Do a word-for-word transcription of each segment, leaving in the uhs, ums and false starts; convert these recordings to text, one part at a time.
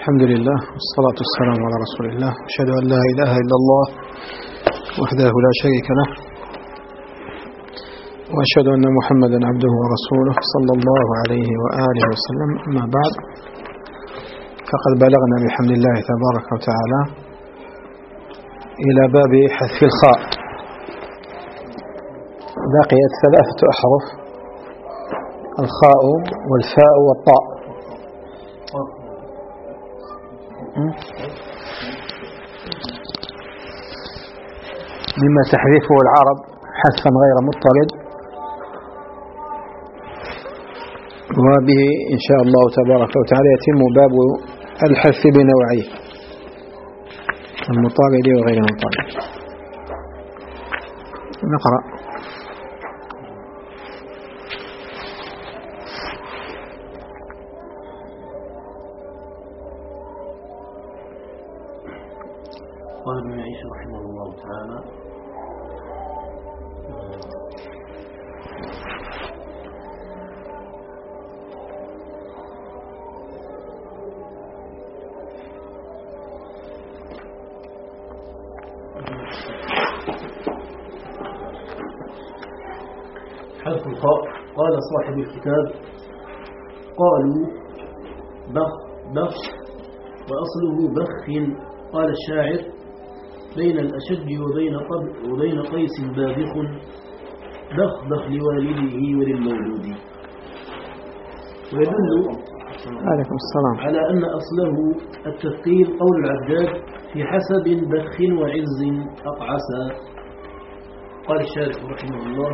الحمد لله والصلاة والسلام على رسول الله. أشهد أن لا إله إلا الله وحده لا شريك له، وأشهد أن محمدا عبده ورسوله صلى الله عليه وآله وسلم. أما بعد، فقد بلغنا بحمد الله تبارك وتعالى إلى باب حذف الخاء. بقيت ثلاثة أحرف: الخاء والفاء والطاء. مما تحذفه العرب حذفا غير مضطرد، وبه إن شاء الله تبارك وتعالى يتم باب الحذف بنوعيه: المضطرد وغير المضطرد. نقرأ. قال ابن عيسى رحمه الله تعالى: حذف الخاء. قال صاحب الكتاب: قالوا بخ بخ وأصله بخ. قال الشاعر: بين الأشج وبين قبل وبين قيس بابخ، بخ بخ لوالده وللمولود. ويدل عليكم السلام على أن أصله التثقيل قول العداد: في حسب بخ وعز أقعسا. قال الشارح رحمه الله: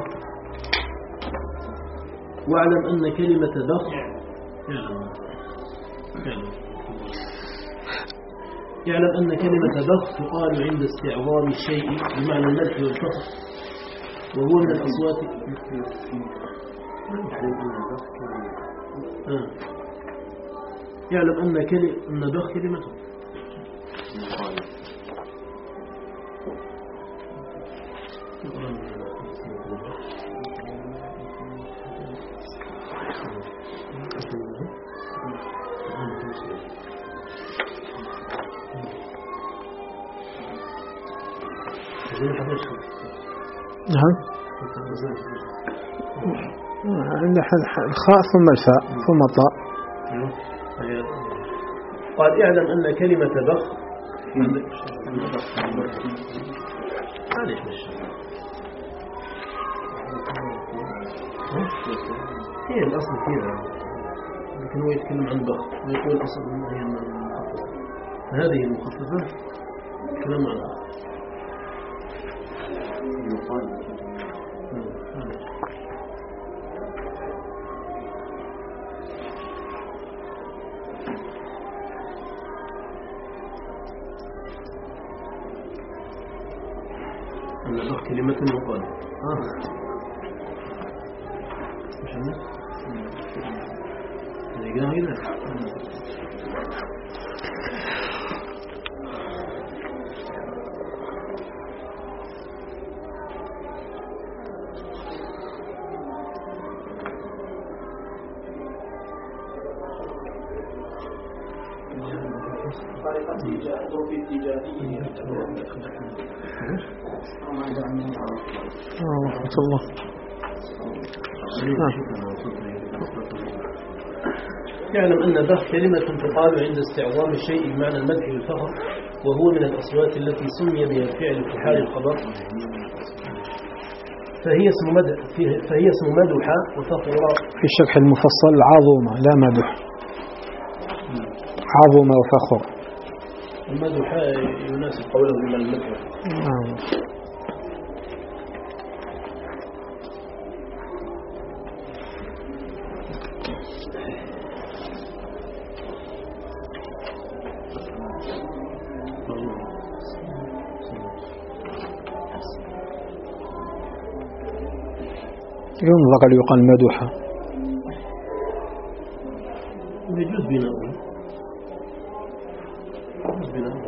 واعلم أن كلمة بخ يعلم أن كلمة بخ تقال عند استعظام الشيء بمعنى المدح والفخر، وهو من الأصوات. آه. يعلم أن كلمة أن بخ كلمة نعم، عند الخاء ثم الفاء ثم الطاء. قال: اعلم أن كلمة بخ معلش مش هي الأصل فيها، لكن هو يتكلم عن بخ ويقول أصل هي المخففة. هذه المخففة كلام عنها. أن بخ كلمة يقال. آه. مش عندك؟ هذه قاعدة. ورحمة الله. يعلم أن بخ كلمة تقال عند استعظام الشيء بمعنى المدح والفخر، وهو من الأصوات التي سمي بها الفعل في حال الخبر، فهي اسم مدح فهي اسم مدح وفخر. في الشرح المفصل: عظمة لا مدح، عظمة وفخر. المدح يناسب قوله من المدح. نعم. ينظر يقال مدحة. يجوز بناؤه. يجوز بناؤه.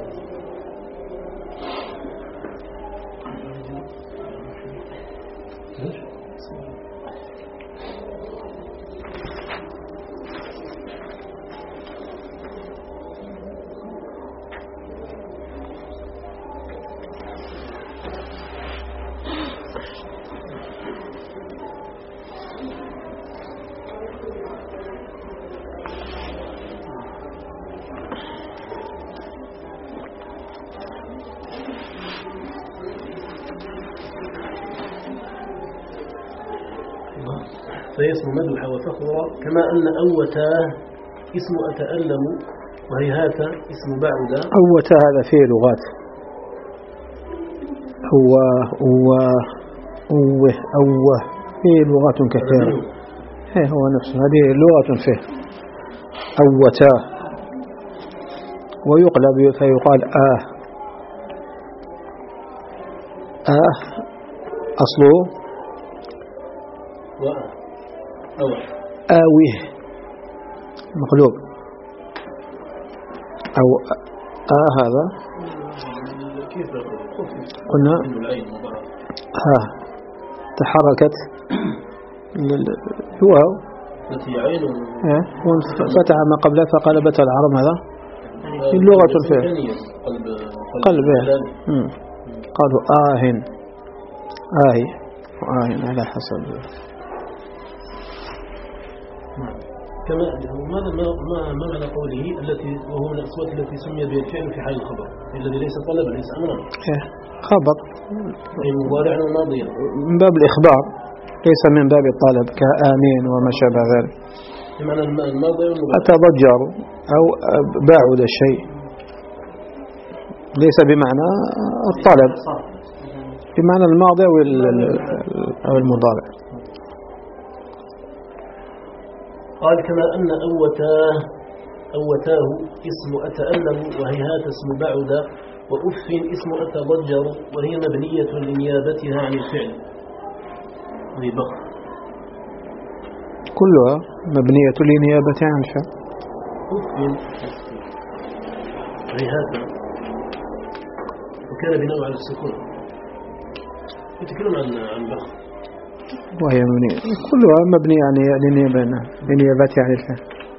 فهي اسم مدح وفخر، كما أن أوتاه اسم أتألم، وهيهات اسم بعد. أوتاه هذا فيه لغات، أوه أوه أوه أوه فيه لغات كثيرة. هي هو نفسه، هذه لغة فيه أوتاه. ويقلب فيقال آه آه أصله آويه مقلوب، أو آه هذا قلنا ها تحركت الواو فتح ما قبله فقلبت العرب. هذا اللغة الفعل قلب. قالوا آهن آهي وآهن على حسب. كما ماذا ما ما معنى قوله التي وهو من الأصوات التي سمي بها الفعل في حال الخبر الذي ليس طلبا ليس أمرا؟ خبر أي مضارع وماضيا من باب الإخبار ليس من باب الطلب كآمين وما شابه ذلك. بمعنى الماضي والمضارع أتضجر أو باعد الشيء، ليس بمعنى الطلب، بمعنى الماضي أو المضارع. قال كما أن أوتاه أوتاه اسم أتألم، وهيهات اسم بعد، وأف اسم أتضجر، وهي مبنية لنيابتها عن الفعل. وهي بخ كلها مبنية لنيابتها عن الفعل. أف هيهات وكان بناء على السكون. يتكلم عن عن بخ وهي مبنية كلها مبنية يعني لنيابتها عن الفعل.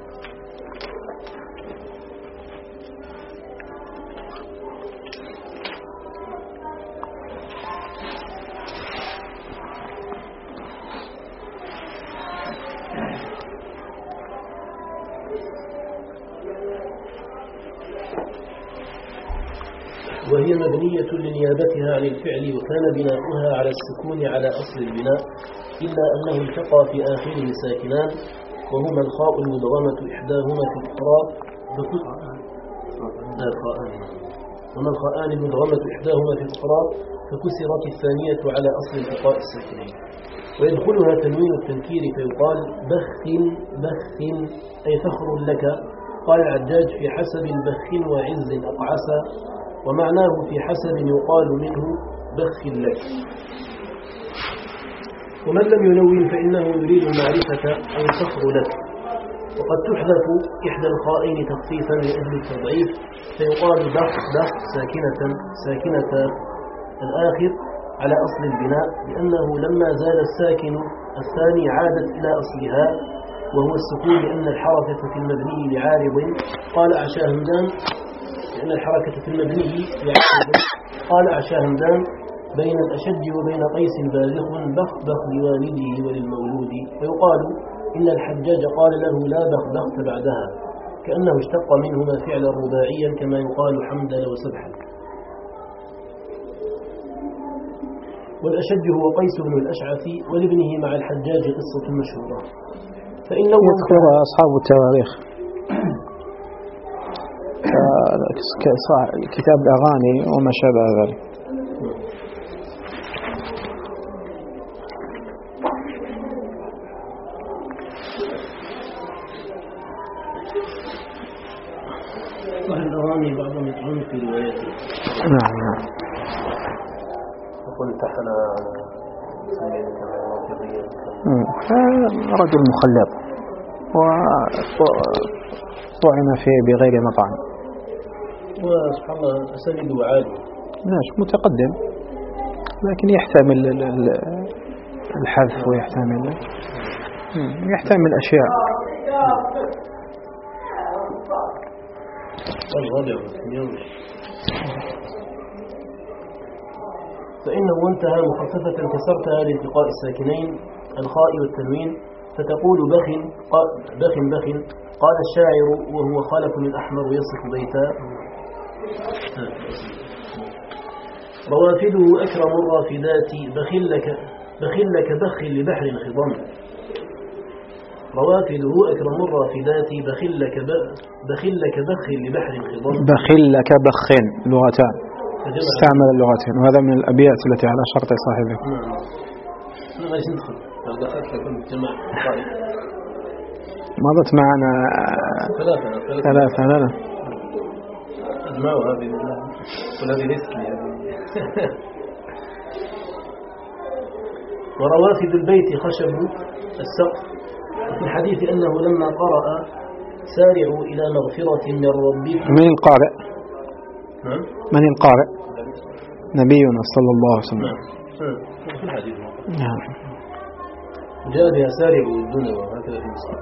وهي مبنية لنيابتها عن الفعل، وكان بناؤها على السكون على أصل البناء، إلا أنه التقى في آخره ساكنان، وهما الخاء المدغمة إحداهما في الأخرى وما الخاءان المدغمة إحداهما في الأخرى فكسرت الثانية على أصل التقاء الساكنين. ويدخلها تنوين التنكير فيقال بخ بخ أي فخر لك. قال العجاج في حسب بخ وعز أقعسا، ومعناه في حسب يقال منه بخ لك. ومن لم ينون فإنه يريد المعرفة أو الفخر لك. وقد تحذف إحدى الخائن تخفيفا لأجل التضعيف فيقال بخ بخ ساكنة ساكنة الآخر على أصل البناء، لأنه لما زال الساكن الثاني عادت إلى أصلها وهو السكون، لأن الحركة في المبني لعارض. قال أعشى همدان لأن الحركة في المبني لعارض قال أعشى همدان بين الأشج وبين قيس بالغ بخ بخ لوالده وللمولود. ويقال إن الحجاج قال له لا بخ بخت بعدها، كأنه اشتق منهما فعلا رباعيا كما يقال حمدا وسبحا. والأشج هو قيس بن الأشعث، ولابنه مع الحجاج قصة مشهورة. فإنه يذكرها أصحاب التواريخ كتاب الأغاني وما شابه ذلك. الأغاني بعضهم يطعون في رواياته. نعم نعم. يقول امتحن رجل مخلط وطعن فيه بغير مطعم، وسبحان الله أسانيد وعادي ماشي متقدم، لكن يحتمل الحذف ويحتمل يحتمل أشياء. فإنه انتهى مخففة كسرتها لالتقاء الساكنين الخاء والتنوين فتقول بخ بخ بخ. قال الشاعر وهو خالف الأحمر يصف بيتا روافده أكرم الرافدات بخلك بخلك بخ لبحر خضم. روافده أكرم الرافدات بخلك بخلك بخ لبحر الخضر. بخلك بخ لغتان، استعمل اللغتين، وهذا من الأبيات التي على شرط صاحبه. نعم. ما ندخل دخلت لكم جماعة مضت معنا ثلاثة ثلاثة ثلاثة أجمعوا هذه وهذه ليست لي هذه. وروافد البيت خشب السقف. في الحديث أنه لما قرأ سارعوا إلى مغفرة من ربكم. من القارئ؟ نعم. من القارئ؟ نبينا صلى الله عليه وسلم. نعم. في الحديث. نعم. جاء بها سارعوا الدنيا وهكذا في مصر.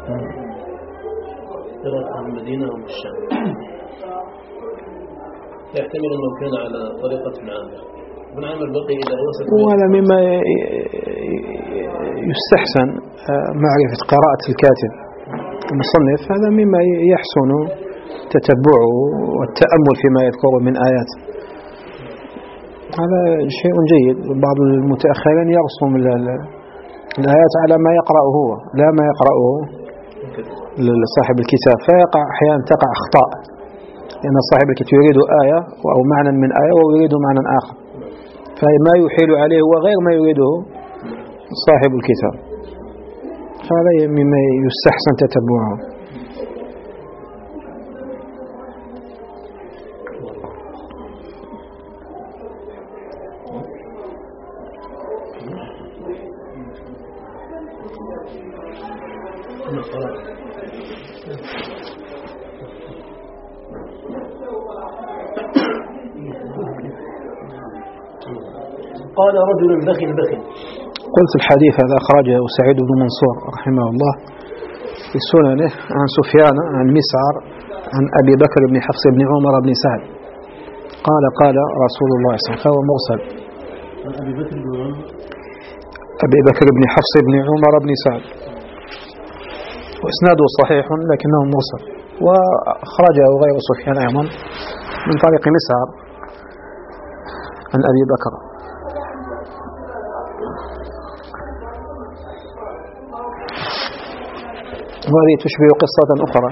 قراءة المدينة والشام. يحتمل أنه كان على طريقة ابن عامر. ابن عامر بقي إلى وسط. وهذا مما يستحسن معرفة قراءة الكاتب المصنف، هذا مما يحسن تتبعه والتأمل فيما يذكره من آيات، هذا شيء جيد. بعض المتأخرين يرسم الآيات على ما يقرأه هو لا ما يقرأه صاحب الكتاب، فيقع أحيانا تقع أخطاء، لأن صاحب الكتاب يريد آية أو معنى من آية ويريد معنى آخر، فما يحيل عليه هو غير ما يريده صاحب الكتاب، هذا مما يستحسن تتبعه. قال رجل بخ بخ. قلت الحديث هذا أخرجه سعيد بن منصور رحمه الله في سننه عن سفيان عن مسعر عن أبي بكر بن حفص بن عمر بن سعد قال قال رسول الله صلى الله عليه وسلم، فهو مرسل. أبي بكر بن عمر أبي بكر بن حفص بن عمر بن سعد، وإسناده صحيح لكنه مرسل، وأخرجه غير سفيان أيضا من طريق مسعر عن أبي بكر. وهذه تشبه قصة أخرى،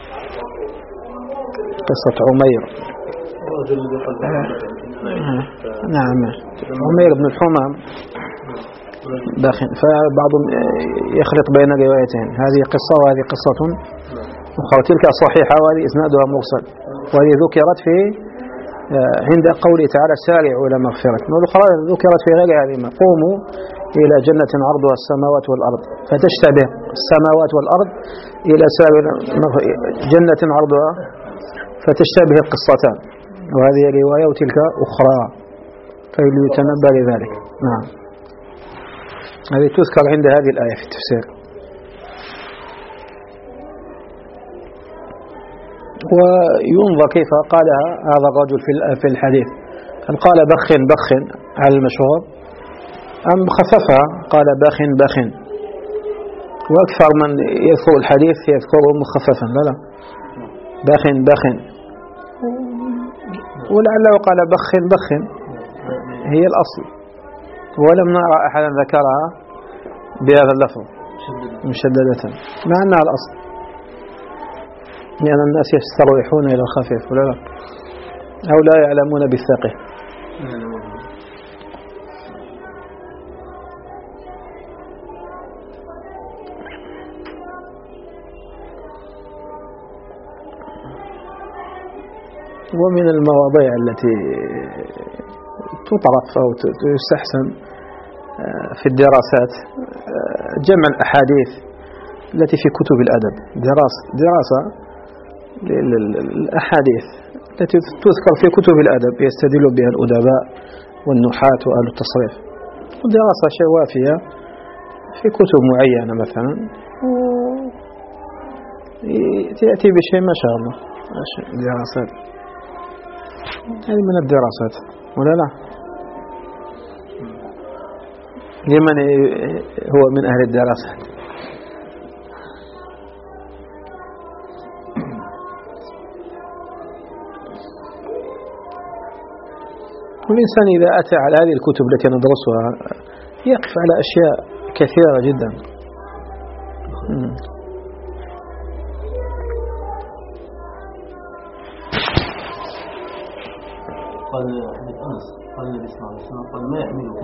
قصة عمير. نعم، عمير بن الحمام داخل، فبعضهم يخلط بين روايتين، هذه قصة وهذه قصة أخرى، تلك صحيحة وهذه إسنادها مرسل، وهذه ذكرت في عند قوله تعالى سارعوا إلى مغفرة، والأخرى ذكرت في غير هذه، قوموا إلى جنة عرضها السماوات والأرض، فتشتبه السماوات والأرض إلى سابر جنة عرضها، فتشتبه القصتان، وهذه رواية وتلك أخرى، فليتنبه لذلك. نعم، هذه تذكر عند هذه الآية في التفسير. وينظر كيف قالها هذا الرجل في الحديث، هل قال بخ بخ على المشهور أم خففها قال بخ بخ، وأكثر من يذكر الحديث يذكره مخففا، لا لا بخ بخ، ولعله قال بخ بخ هي الأصل، ولم نرى أحدا ذكرها بهذا اللفظ مشددة مع أنها الأصل، لأن الناس يستروحون إلى الخفيف ولا لا، أو لا يعلمون بالثقيل. ومن المواضيع التي تطرق أو تستحسن في الدراسات جمع الأحاديث التي في كتب الأدب، دراسة دراسة للأحاديث التي تذكر في كتب الأدب يستدل بها الأدباء والنحاة وأهل التصريف، ودراسة شيء وافية في كتب معينة مثلا تأتي بشيء ما شاء الله دراسات، هذه من الدراسات ولا لا؟ لمن هو من أهل الدراسات؟ والإنسان إذا أتى على هذه الكتب التي ندرسها يقف على أشياء كثيرة جدا. قال حديث أنس قال النبي صلى الله عليه وسلم قال ما يحملك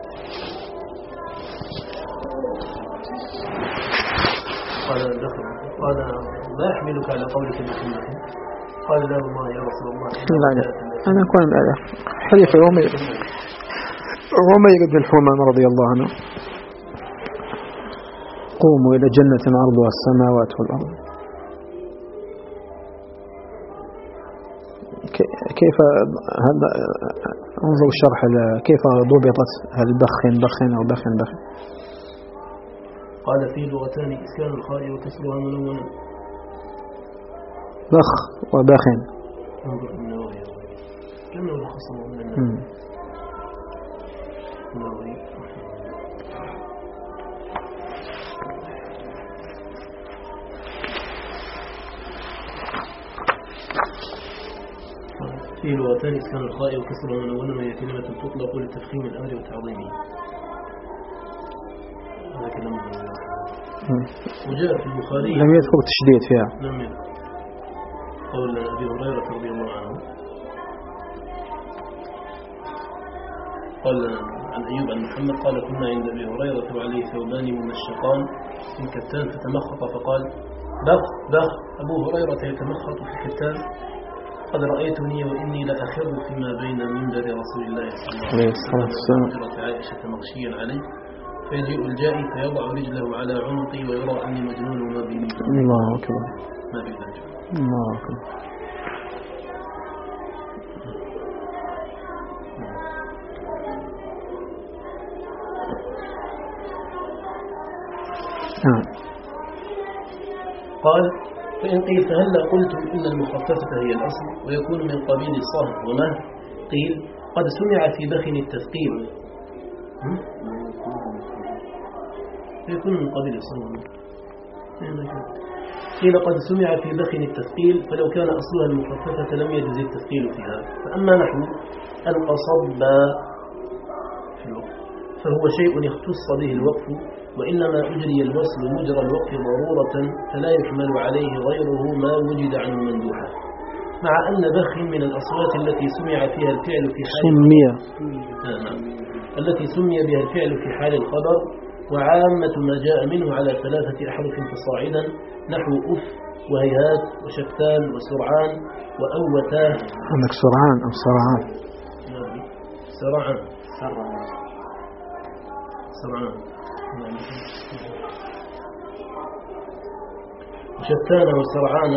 قال دخل قال ما يحملك على قولك بسنة قال لا والله يا رسول الله لا لا أنا أكون حديث عمير عمير بن الحمام رضي الله عنه قوموا إلى جنة عرضها السماوات والأرض. كيف هذا انظر الشرح كيف ضبطت هل بخن بخن أو بخن بخن. قال في لغتان إسكان الخاء وكسرها منونا بخ وبخن انظر النووي كأنه لخصمه من النووي. في لغتان إسكان الخاء وكسرها منونا وهي كلمة تطلق لتفخيم الأمر وتعظيمه. هذا كلام وجاء في البخاري لم يذكر التشديد فيها. لم يذكر قول أبي هريرة رضي الله عنه قال عن أيوب عن محمد قال كنا عند أبي هريرة وعليه ثوبان ممشقان من كتان فتمخط فقال بخ بخ أبو هريرة يتمخط في الكتان قد رأيتني وإني لأخر فيما بين منبر رسول الله صلى الله عليه وسلم وحجرة عائشة مغشيا عليه فيجيء الجائي فيضع رجله على عنقي ويرى أني مجنون وما بي الله أكبر ما بي ذلك الله أكبر. نعم. قال فإن قيل فهلا قلت إن المخففة هي الأصل ويكون من قبيل الصهر وما قيل قد سمع في بخن التثقيل يكون من قبيل الصهر قيل قد سمع في بخن التثقيل فلو كان أصلها المخففة لم يجز التثقيل فيها. فأما نحو القصب فهو شيء يختص به الوقف وإنما أجري الوصل مجرى الوقف ضرورة فلا يحمل عليه غيره ما وجد عن المندوحة مع أن بخ من الأصوات التي سمع فيها الفعل في حال سمي آه نعم. التي سمي بها الفعل في حال الخبر وعامة ما جاء منه على ثلاثة أحرف فصاعدا نحو أف وهيهات وشفتان وسرعان وأوتاه. عندك سرعان أو سرعان سرعان سرعان وشتان وسرعان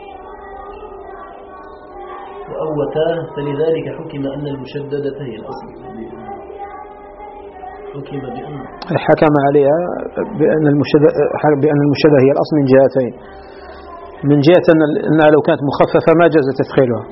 وأوتاه فلذلك حكم أن المشددة هي الأصل حكم بأن حكم عليها بأن المشددة بأن المشددة هي الأصل من جهتين من جهة أنها لو كانت مخففة ما جاز تثقيلها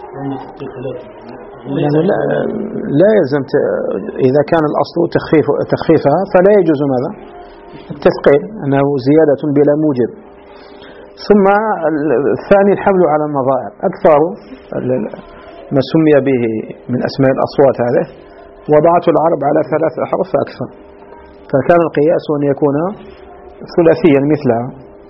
يعني لا, لا يلزم إذا كان الأصل تخفيف تخفيفها فلا يجوز ماذا التثقيل أنه زيادة بلا موجب. ثم الثاني الحمل على النظائر أكثر ما سمي به من أسماء الأصوات هذه وضعته العرب على ثلاث أحرف فأكثر فكان القياس أن يكون ثلاثيا مثلها.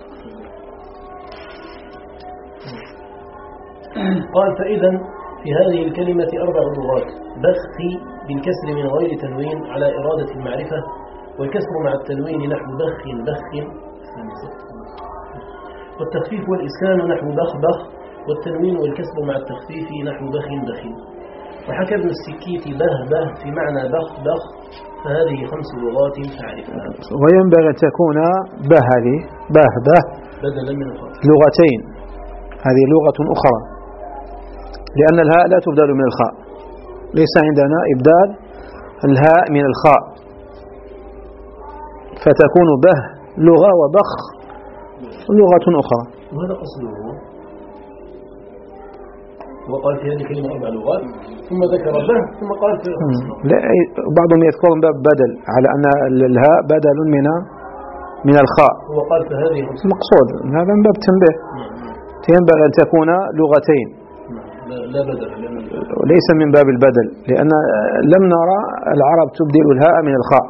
قال فإذا في هذه الكلمة أربع لغات بخي بالكسر من غير تنوين على إرادة المعرفة والكسر مع التنوين نحو بخ بخ والتخفيف والإسكان نحو بخ بخ والتنوين والكسر مع التخفيف نحو بخ بخ. وحكى ابن السكيت به به في معنى بخ بخ فهذه خمس لغات فاعرفها. وينبغي أن تكون به هذه به به بدلا من الخاء لغتين هذه لغة أخرى لأن الهاء لا تبدل من الخاء ليس عندنا إبدال الهاء من الخاء فتكون به لغة وبخ لغة أخرى. وهذا أصله وقال في هذه الكلمة أربع لغات ثم ذكر به ثم قال في لا بعضهم يذكرون باب بدل على أن الهاء بدل من من الخاء هو قال في هذه مقصود هذا من باب تنبيه ينبغي أن تكون لغتين لا بدل وليس من باب البدل لأن لم نرى العرب تبدل الهاء من الخاء.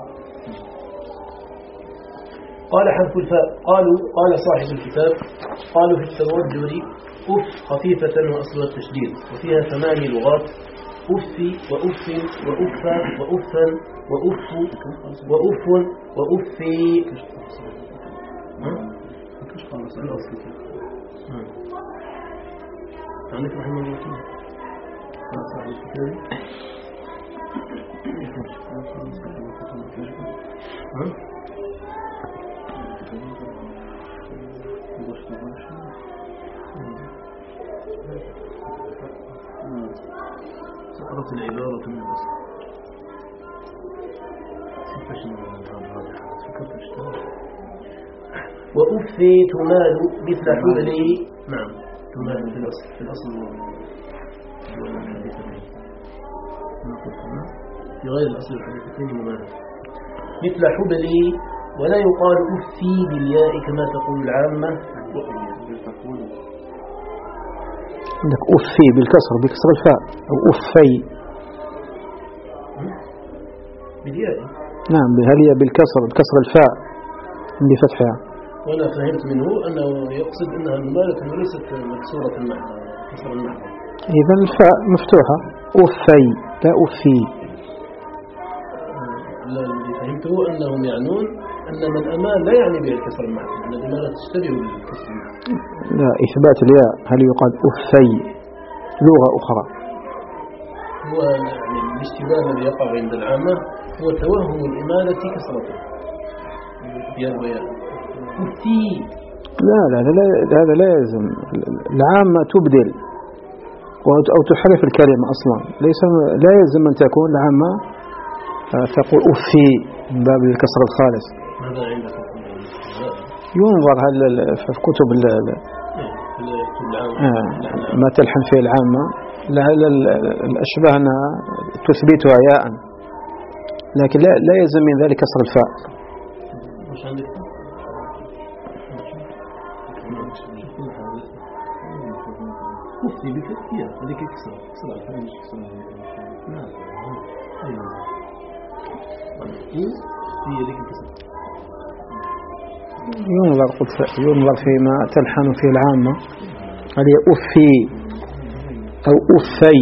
قال حذف الفاء قالوا قال صاحب الكتاب قالوا في التوجر أف خفيفة وأصلها التشديد وفيها ثماني لغات أفي وأف وأفا وأفا وأف وأف وأفي. عندك رحمه الله سقطت العبارة من الأصل. وأفي تمال مثل حبلي. نعم تمال في الأصل في الأصل في غير الأصل الحديثتين مماثل مثل حبلي. ولا يقال أفي بالياء كما تقول العامة. عندك أفي بالكسر بكسر الفاء أو أفي بالياء. نعم هل هي بالكسر بكسر الفاء بفتحها. وأنا فهمت منه أنه يقصد أنها ممالة وليست مكسورة المعنى كسر المعنى. إذن الفاء مفتوحة أفي لا أفي. لا الذي فهمته أنهم يعنون أن من أمال لا يعني به الكسر المعنى، أن الإمالة تشتبه بالكسر المعنى. لا إثبات الياء. هل يقال أفي لغة أخرى؟ هو يعني الاشتباه الذي يقع عند العامة هو توهم الإمالة كسرته ياء وياء أفي. لا لا هذا لا يلزم. العامة تبدل أو تحرف الكلمة أصلا. ليس لا يلزم أن تكون العامة تقول أفي من باب الكسر الخالص. ماذا عندك؟ ينظر هل في كتب ما تلحن فيه العامة لعل الأشباه أنها تثبتها ياء، لكن لا لا يلزم من ذلك كسر الفاء. مش عندك أفي بفتحية هذيك كسر كسر الفاء مش كسر. نعم أيوة هي ذيك الكسر. ينظر ينظر فيما تلحن فيه العامة هل هي أفي أو أفي.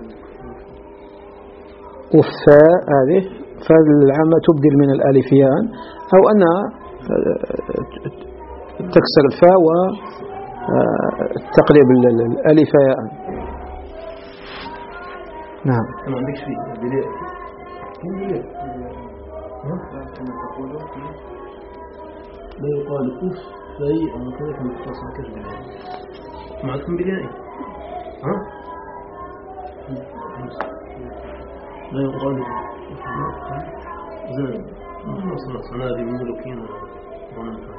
أفاء هذه فالعامة تبدل من الألف ياء أو أنها تكسر الفاء وتقلب الألف ياء. نعم. ما عندكش فيه بداية لا يقال أفي أو كذا كما تتصل كذا معكم بداية. ها لا يقال زين أصلا صنادي ملوكين ونمتع.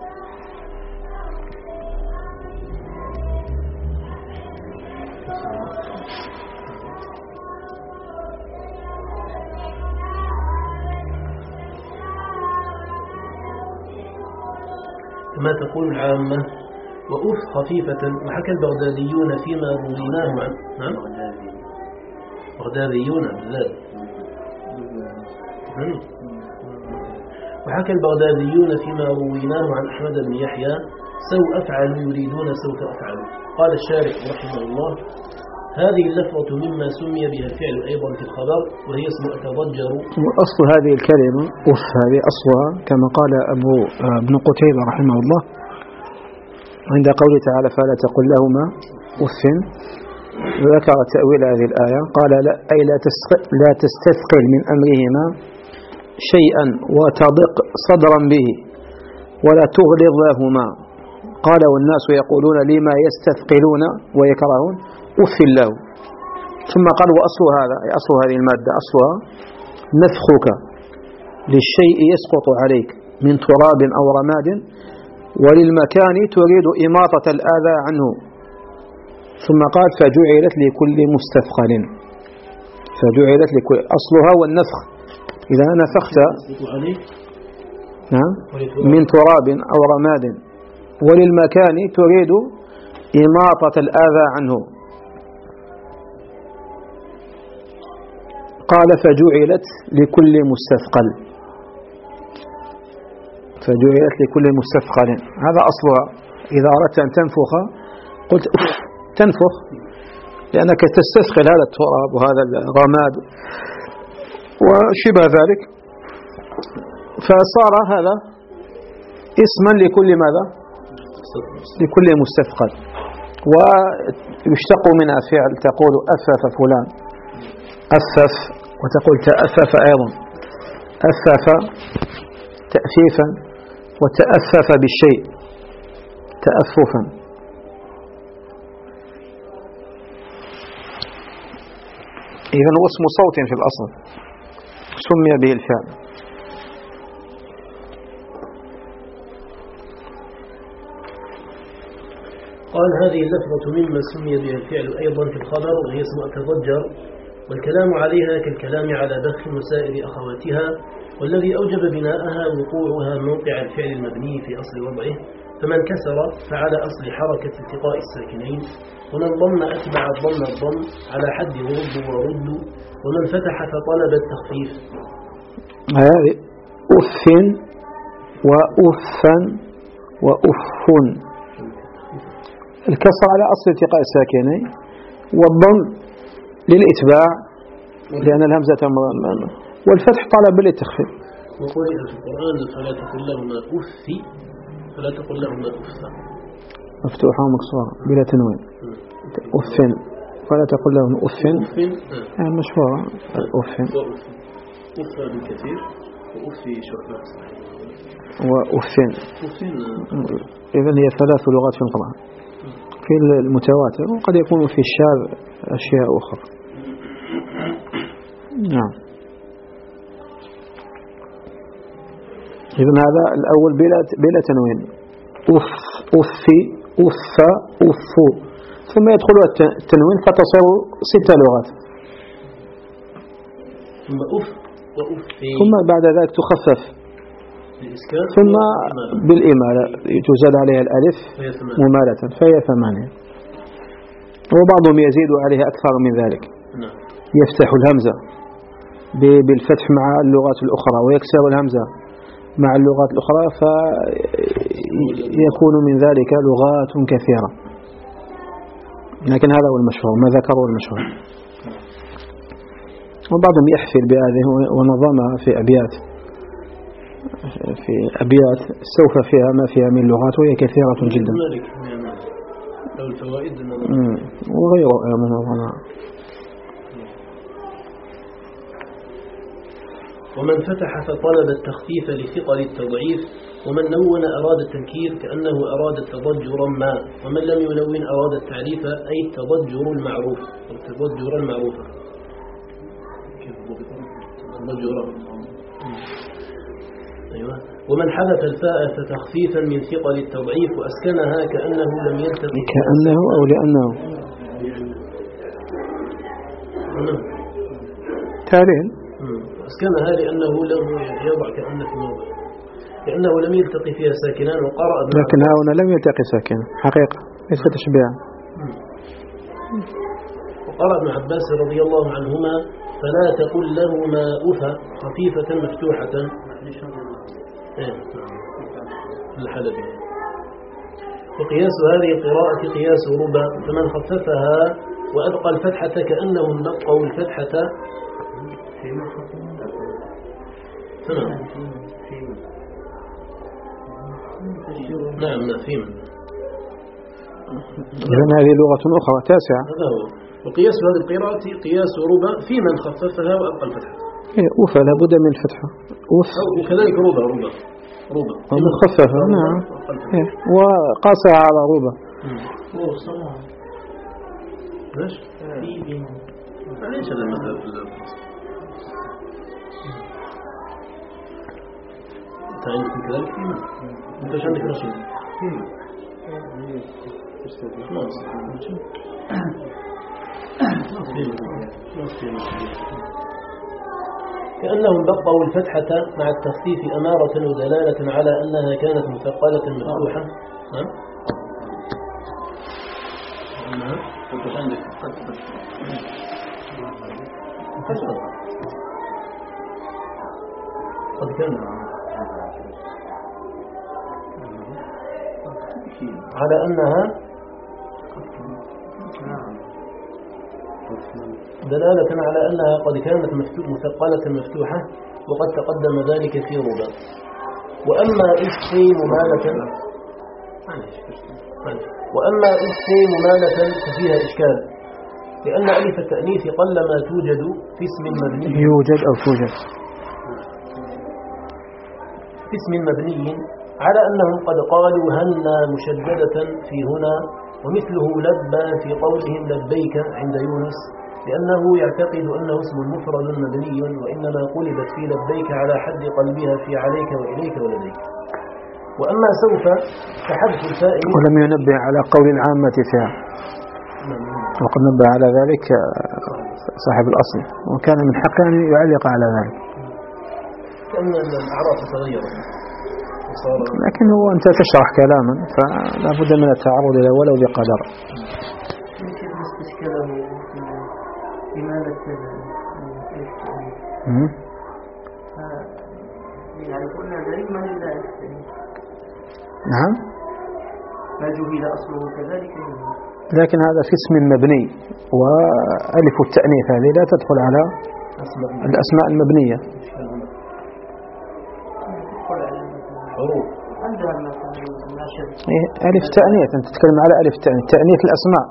كما تقول العامة. وأف خفيفة. وحكى البغداديون فيما رويناه عن نعم بغداديون بالذات. وحكى البغداديون فيما رويناه عن أحمد بن يحيى سو أفعل يريدون سوف أفعل. قال الشارح رحمه الله هذه اللفظة مما سمي بها الفعل أيضا في الخبر وهي اسم أتضجر. وأصل هذه الكلمة أف هذه أصلها كما قال أبو ابن قتيبة رحمه الله عند قوله تعالى فلا تقل لهما أف. ذكر تأويل هذه الآية قال لا أي لا تستثقل من أمرهما شيئا وتضق صدرا به ولا تغلظ لهما. قال والناس يقولون لما يستثقلون ويكرهون أف له. ثم قال وأصل هذا أصل هذه المادة أصلها نفخك للشيء يسقط عليك من تراب أو رماد وللمكان تريد إماطة الآذى عنه. ثم قال فجعلت لكل مستثقل. فجعلت لكل أصلها والنفخ إذا نفخت نعم من تراب أو رماد وللمكان تريد إماطة الآذى عنه. قال فجعلت لكل مستثقل. فجعلت لكل مستثقل هذا أصلها. إذا أردت أن تنفخ قلت تنفخ لأنك تستثقل هذا التراب وهذا الرماد وشبه ذلك، فصار هذا اسما لكل ماذا؟ لكل مستثقل. ويشتق منها فعل، تقول أثف فلان، أثف، وتقول تأثف أيضا، أثف تأثيفا، وتأثف بالشيء تأثفا. إذن هو اسم صوت في الأصل سمي به الفعل. قال هذه اللفظة مما سمي بها الفعل أيضا في الخبر، وهي اسم أتضجر، والكلام عليها كالكلام على بخ وسائر أخواتها، والذي أوجب بناءها وقوعها موقع الفعل المبني في أصل وضعه، فمن كسر فعلى أصل حركة التقاء الساكنين، ومن ضم أتبع الضم الضم على حد رد ورد، ومن فتح فطلب التخفيف. هذه أف وأفا وأف، الكسر على أصل التقاء الساكنين، والضم للإتباع لأن الهمزة مضمة، والفتح طلب للتخفيف. وقرئ في القرآن فلا تقل لهما أف فلا تقل لهما أف، مفتوحة ومكسورة بلا تنوين. أف فلا تقل لهما أف، يعني مشهورة أف. أف بالكثير وأف شعبة وأف. إذن هي ثلاث لغات في القرآن، في المتواتر، وقد يكون في الشاذ أشياء أخرى. نعم. إذن هذا الأول بلا بلا تنوين، أف أفي أف أف، ثم يدخل التنوين فتصير ست لغات، ثم أف وأفي، ثم بعد ذلك تخفف، ثم بالإمالة تزاد عليها الألف ممالة فهي ثمانية. وبعضهم يزيد عليها أكثر من ذلك، يفتح الهمزة بالفتح مع اللغات الأخرى، ويكسر الهمزة مع اللغات الأخرى، فيكون من ذلك لغات كثيرة. لكن هذا هو المشهور، ما ذكره المشهور. وبعضهم يحفل بهذه ونظمها في أبيات، في أبيات سوف فيها ما فيها من لغات، وهي كثيرة جدا، وغيره من الظناء. ومن فتح فطلب التخفيف لثقل التضعيف، ومن نون أراد التنكير كأنه أراد التضجر ما، ومن لم ينون أراد التعريف أي التضجر المعروف، التضجر المعروفة. أيوة. ومن حذف الفاء فتخفيفا من ثقل التضعيف وأسكنها كأنه لم يلتقي، كأنه أو لأنه تارين، أسكنها لأنه لم يضع كأن في موضع، لأنه لم يلتقي فيها ساكنان. وقرأ لكن هنا لم يلتقي ساكنا حقيقة، ليس تشبيها. وقرأ ابن عباس رضي الله عنهما فلا تقل لهما أفا خفيفة مفتوحة الحلبي. وقياس هذه القراءة قياس ربا، فمن خففها وأبقى الفتحة كأنهم نقوا الفتحة. نعم نعم فيما. إذن هذه لغة أخرى تاسعة. هذا هو. وقياس هذه القراءة قياس ربا في من خففها وأبقى الفتحة. إيه أوفى لابد من فتحة، أوف. وكذلك ربا ربا ربا مخففة، نعم. إيه. وقاسها على ربا. ليش؟ ليش هذا المثل في الفصل؟ أنت عندك كذلك فيما؟ أنت إيش عندك رشيد؟ كأنهم بقوا الفتحة مع التخفيف أمارة ودلالة على أنها كانت مثقلة مفتوحة. نعم. أنها أنت عندك قد كان على أنها دلالة على أنها قد كانت مثقلة مفتوحة، وقد تقدم ذلك في ربا. وأما إسقي ممالة وأما إسقي ممالة ففيها إشكال، لأن ألف التأنيث قلما توجد في اسم مبني يوجد أو توجد في اسم مبني، على أنهم قد قالوا هنا مشددة في هنا، ومثله لبى في قولهم لبيك عند يونس، لأنه يعتقد أنه اسم مفرد مبني، وإنما قلبت في لبيك على حد قلبها في عليك وإليك ولديك. وأما سوف فحذف الفاء، ولم ينبه على قول العامة فيها، وقد نبه على ذلك صاحب الأصل، وكان من حقه أن يعلق على ذلك، كأن الأعراف تغيرت. لكن هو أنت تشرح كلاما فلا بد من التعرض إلى ولو بقدر. يعني قلنا ذلك ما لله. نعم. ما جهل أصله كذلك. لكن هذا في اسم مبني، وألف التأنيث هذه لا تدخل على الأسماء المبنية. إيه ألف تأنيث، أنت تتكلم على ألف تأنيث، تأنيث الأسماء.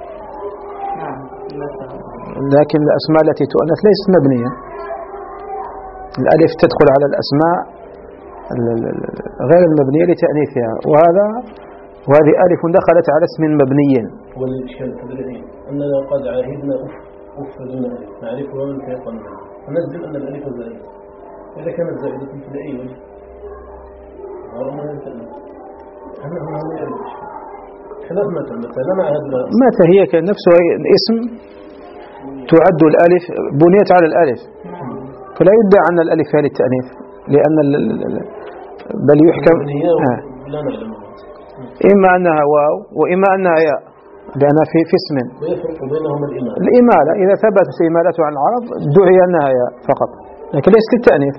لكن الأسماء التي تؤنث ليست مبنية. الألف تدخل على الأسماء غير المبنية لتأنيثها، وهذا وهذه ألف دخلت على اسم مبني. والإشكال التدريبي أننا قد عاهدنا أف أف دون ألف نعرفها من كيف نعرف، فنجزم أن الألف زائدة، إذا كانت زائدة في أي وجه ورمى التأنيث أنا هنا ما يعرف الإشكال. خلاف متى مثلا مع هذا متى هي كنفسها الاسم تعد الألف بنيت على الألف، فلا يدعى أن الألف هي للتأنيث، لأن بل يحكم آه. إما أنها واو وإما أنها ياء، لأنها في في اسم. ويفرق بينهما الإمالة. الإمالة إذا ثبتت إمالته عن العرب دعي أنها ياء فقط، لكن ليست للتأنيث.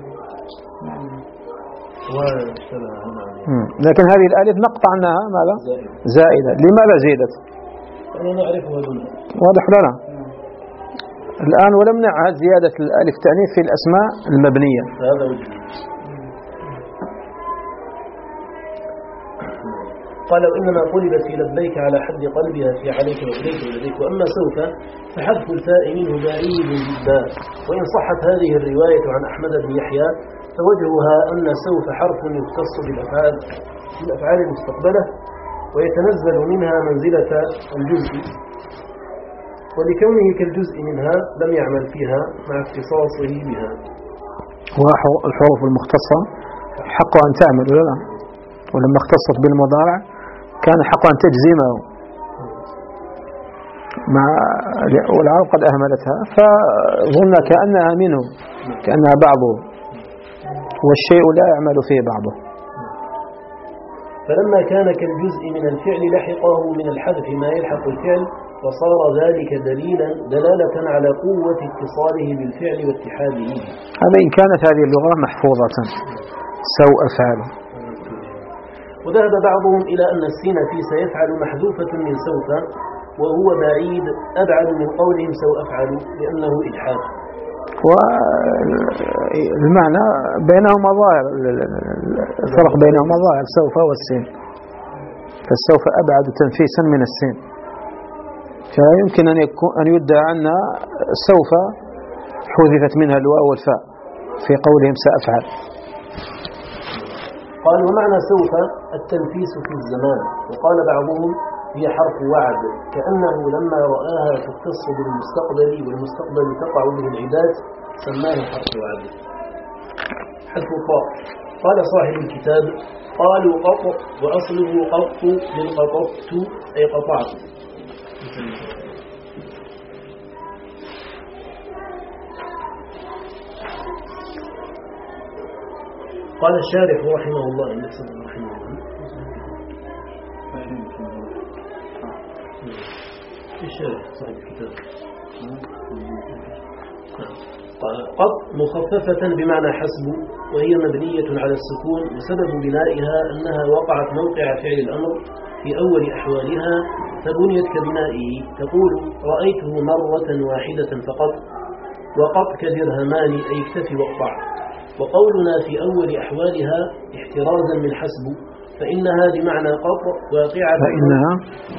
لكن هذه الألف نقطع أنها ماذا؟ زائدة. لماذا زيدت؟ أنا نعرفها دونها. واضح لنا الآن، ولم نعهد زيادة الألف تأنيث في الأسماء المبنية. هذا وجه. قال وإنما قلبت في لبيك على حد قلبها في عليك وإليك ولديك. وأما سوف فحذف الفاء منه بعيد جدا، وإن صحت هذه الرواية عن أحمد بن يحيى فوجهها أن سوف حرف يختص بالأفعال بالأفعال المستقبلة، ويتنزل منها منزلة الجزء، ولكونه كالجزء منها لم يعمل فيها مع اختصاصه بها. والحروف المختصة حق أن تعمل ولا لا؟ ولما اختصت بالمضارع كان حق أن تجزمه، مع والعرب قد أهملتها فظن كأنها منه، كأنها بعضه، والشيء لا يعمل فيه بعضه. فلما كان كالجزء من الفعل لحقه من الحذف ما يلحق الفعل، فصار ذلك دليلا دلالة على قوة اتصاله بالفعل واتحاده. هذا إن كانت هذه اللغة محفوظة سوء فعل. وذهب بعضهم إلى أن السين في سيفعل محذوفة من سوف، وهو بعيد أبعد من قولهم سوأفعل لأنه إجحاف. والمعنى بينهما ظاهر، الفرق بينهما ظاهر سوف والسين، فالسوف أبعد تنفيسا من السين، فيمكن أن يكون أن يدعى أن سوف حذفت منها الواو والفاء في قولهم سأفعل. قال ومعنى سوف التنفيس في الزمان، وقال بعضهم هي حرف وعد، كأنه لما رآها تختص بالمستقبل والمستقبل تقع به العداد سماه حرف وعد. حذف الطاء. قال صاحب الكتاب قالوا قط وأصله قط للقطط أي قطعت. قال الشارح رحمه الله رحمه الله الشارح صاحب الكتاب قط مخففة بمعنى حسب، وهي مبنية على السكون، وسبب بنائها أنها وقعت موقع فعل الأمر في أول أحوالها فبنيت كبنائه، تقول رأيته مرة واحدة فقط، وقط كدرهمان أي اكتفي واقطع. وقولنا في أول أحوالها احترازا من حسب، فإنها بمعنى قط واقعة فإنها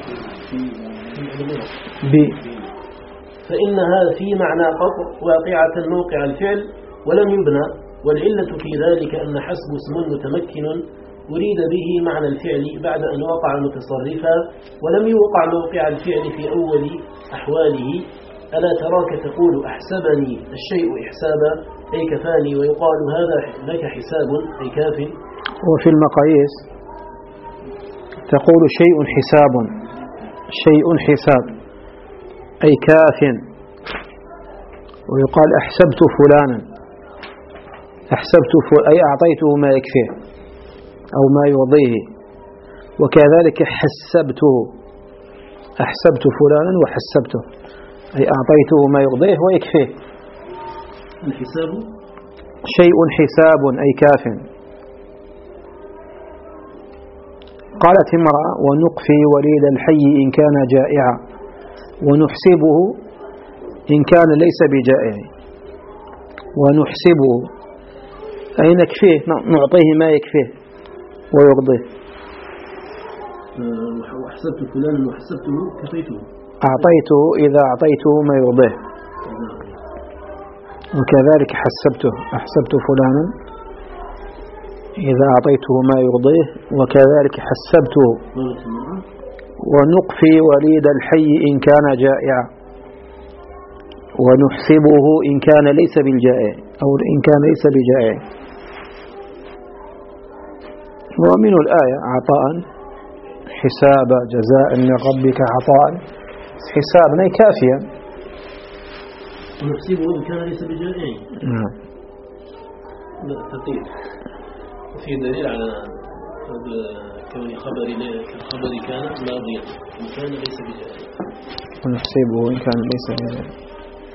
ب فإنها في معنى قط واقعة موقع الفعل ولم يبنى. والعلة في ذلك أن حسب اسم متمكن أريد به معنى الفعل بعد أن وقع متصرفا، ولم يوقع موقع الفعل في أول أحواله. ألا تراك تقول أحسبني الشيء إحسابا أي كفاني، ويقال هذا لك حساب أي كاف. وفي المقاييس تقول شيء حساب، شيء حساب أي كاف، ويقال أحسبت فلانا، أحسبت فل... أي أعطيته ما يكفيه أو ما يرضيه. وكذلك حسبته، أحسبت فلانا وحسبته أي أعطيته ما يرضيه ويكفيه. الحساب شيء حساب أي كاف. قالت امرأة ونقفي وليد الحي إن كان جائعا، ونحسبه إن كان ليس بجائع. ونحسبه أي نكفيه، نعطيه ما يكفيه ويرضيه. وحسبت فلانا وحسبته كفيته، أعطيته إذا أعطيته ما يرضيه. وكذلك حسبته، أحسبت فلانا إذا أعطيته ما يرضيه، وكذلك حسبته. ونقفي وليد الحي إن كان جائعا، ونحسبه إن كان ليس بالجائع أو إن كان ليس بجائع. ومن الآية عطاء حساب جزاء من ربك عطاء، حسابنا كافيا. ونحسبه إن كان ليس بجائع. نعم. لا تطير. وفي دليل على كون خبر كخبر كان ماضيا إن كان ليس بجائع. ونحسبه إن كان ليس بجائع.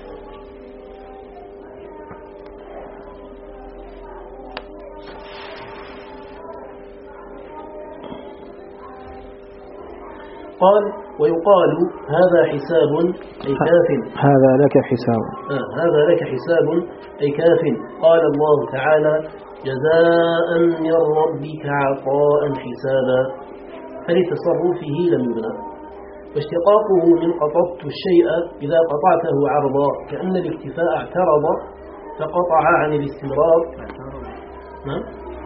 قال ويقال هذا حساب أي كاف. هذا لك حساب. آه هذا لك حساب أي كاف. قال الله تعالى جزاء من ربك عطاء حسابا، فلتصرفه لم يبنى. واشتقاقه من قطعت الشيء إذا قطعته عرضا، كأن الاكتفاء اعترض فقطع عن الاستمرار. نعم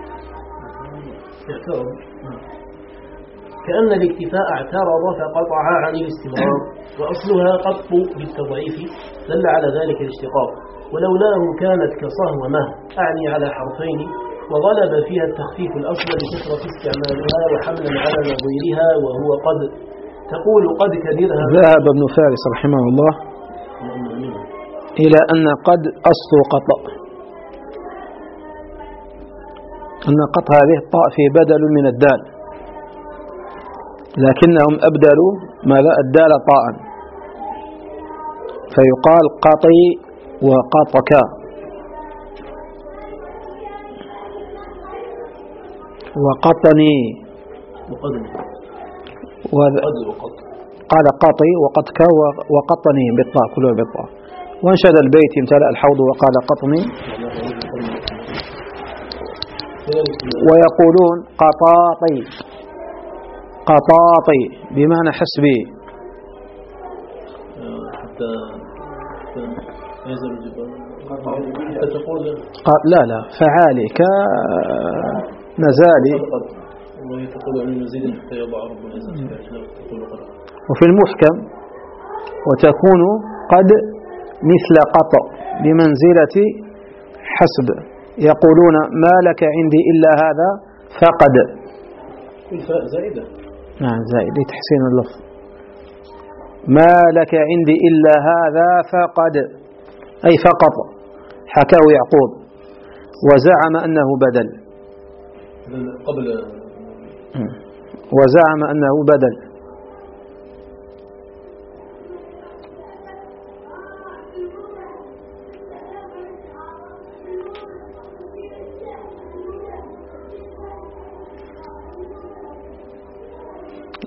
اعترض كأن الاكتفاء اعترض فقطع عن الاستمرار. وأصلها قط بالتضعيف دل على ذلك الاشتقاق، ولولاه كانت كصهومة أعني على حرفين، وغلب فيها التخفيف الأصل لكثرة استعمالها وحملا على نظيرها وهو قد. تقول قد كدرها. ذهب ابن فارس رحمه الله إلى أن قد أصل قطع، أن قط هذه الطاء في بدل من الدال، لكنهم أبدلوا ماذا الدال طاء، فيقال قطي وقطك. وقطني قال قطي وقطك وقطني بالطاء كله بالطاء. وانشد البيت امتلأ الحوض وقال قطني. ويقولون قطاطي، قطاطي بمعنى حسبي. حتى ينزل الجبال حتى تقول لا لا فعالي كنزالي. وهي تقول عن المزيد حتى يضع رب العزة تقول قد. وفي المحكم وتكون قد مثل قطع بمنزلة حسب. يقولون ما لك عندي إلا هذا فقد. الفاء زائدة. نعم زائد لتحسين اللفظ. ما لك عندي إلا هذا فقد أي فقط، حكاه يعقوب وزعم أنه بدل. قبل وزعم أنه بدل.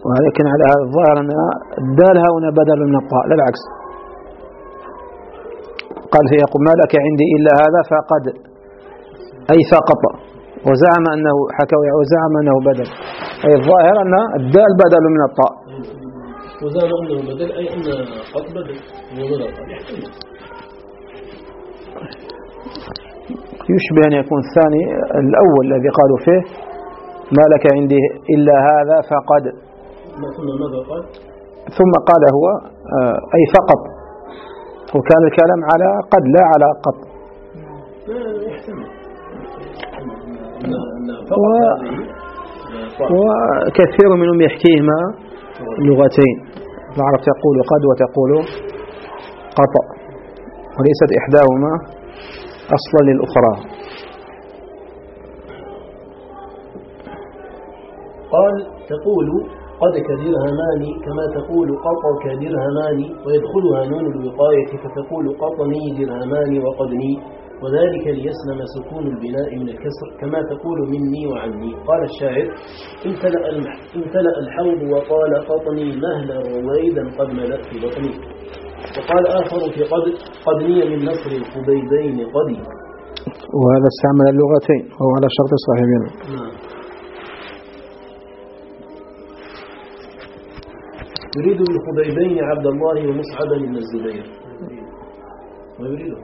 ولكن على هذا الظاهر أن الدال هنا بدل من الطاء لا العكس. قال يقول ما لك عندي إلا هذا فقد أي فقط، وزعم أنه حكى وزعم أنه بدل، أي الظاهر أن الدال بدل من الطاء. وزعم أنه بدل أي أن قد بدل وبدل قد يحتمل. يشبه أن يكون الثاني الأول الذي قالوا فيه ما لك عندي إلا هذا فقد، ثم ماذا قال؟ ثم قال هو أي فقط، وكان الكلام على قد لا على قط. و... وكثير منهم يحكيهما لغتين، العرب تقول قد وتقول قط، وليست إحداهما أصلا للأخرى. قال تقول قد كدرهمان كما تقول قط كدرهمان، ويدخلها نون الوقاية فتقول قطني درهمان وقدني، وذلك ليسلم سكون البناء من الكسر كما تقول مني وعني. قال الشاعر امتلأ, امتلأ الحوض وقال قطني مهلا رويدا قد ملأت بطني. وقال آخر في قد قدني من نصر الخبيبين قدي، وهذا استعمل اللغتين وهو على شرط صاحبين. نعم. يريد بالخبيبين عبد الله ومصعبا بن الزبير، ويريده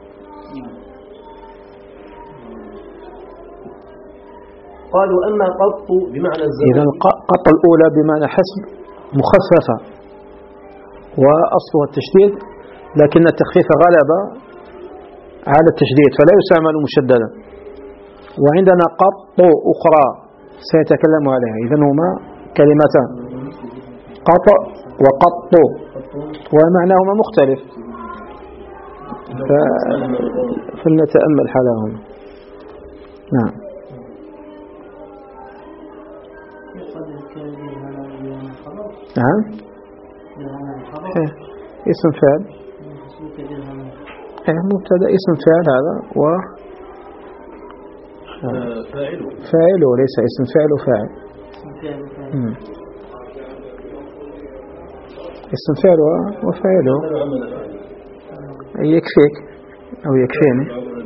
قالوا أما قط بمعنى الزمن. إذا قط الأولى بمعنى حسب مخففة وأصلها التشديد، لكن التخفيف غلب على التشديد فلا يستعمل مشددا. وعندنا قط أخرى سيتكلم عليها، إذن هما كلمتان قط وقط ومعناهما مختلف، فلنتأمل حالهما. نعم. نعم. اسم فعل مبتدا اسم فعل هذا و فاعل وليس اسم فعل وفاعل. اسم فعل وفاعله يكفيك أو يكفيني.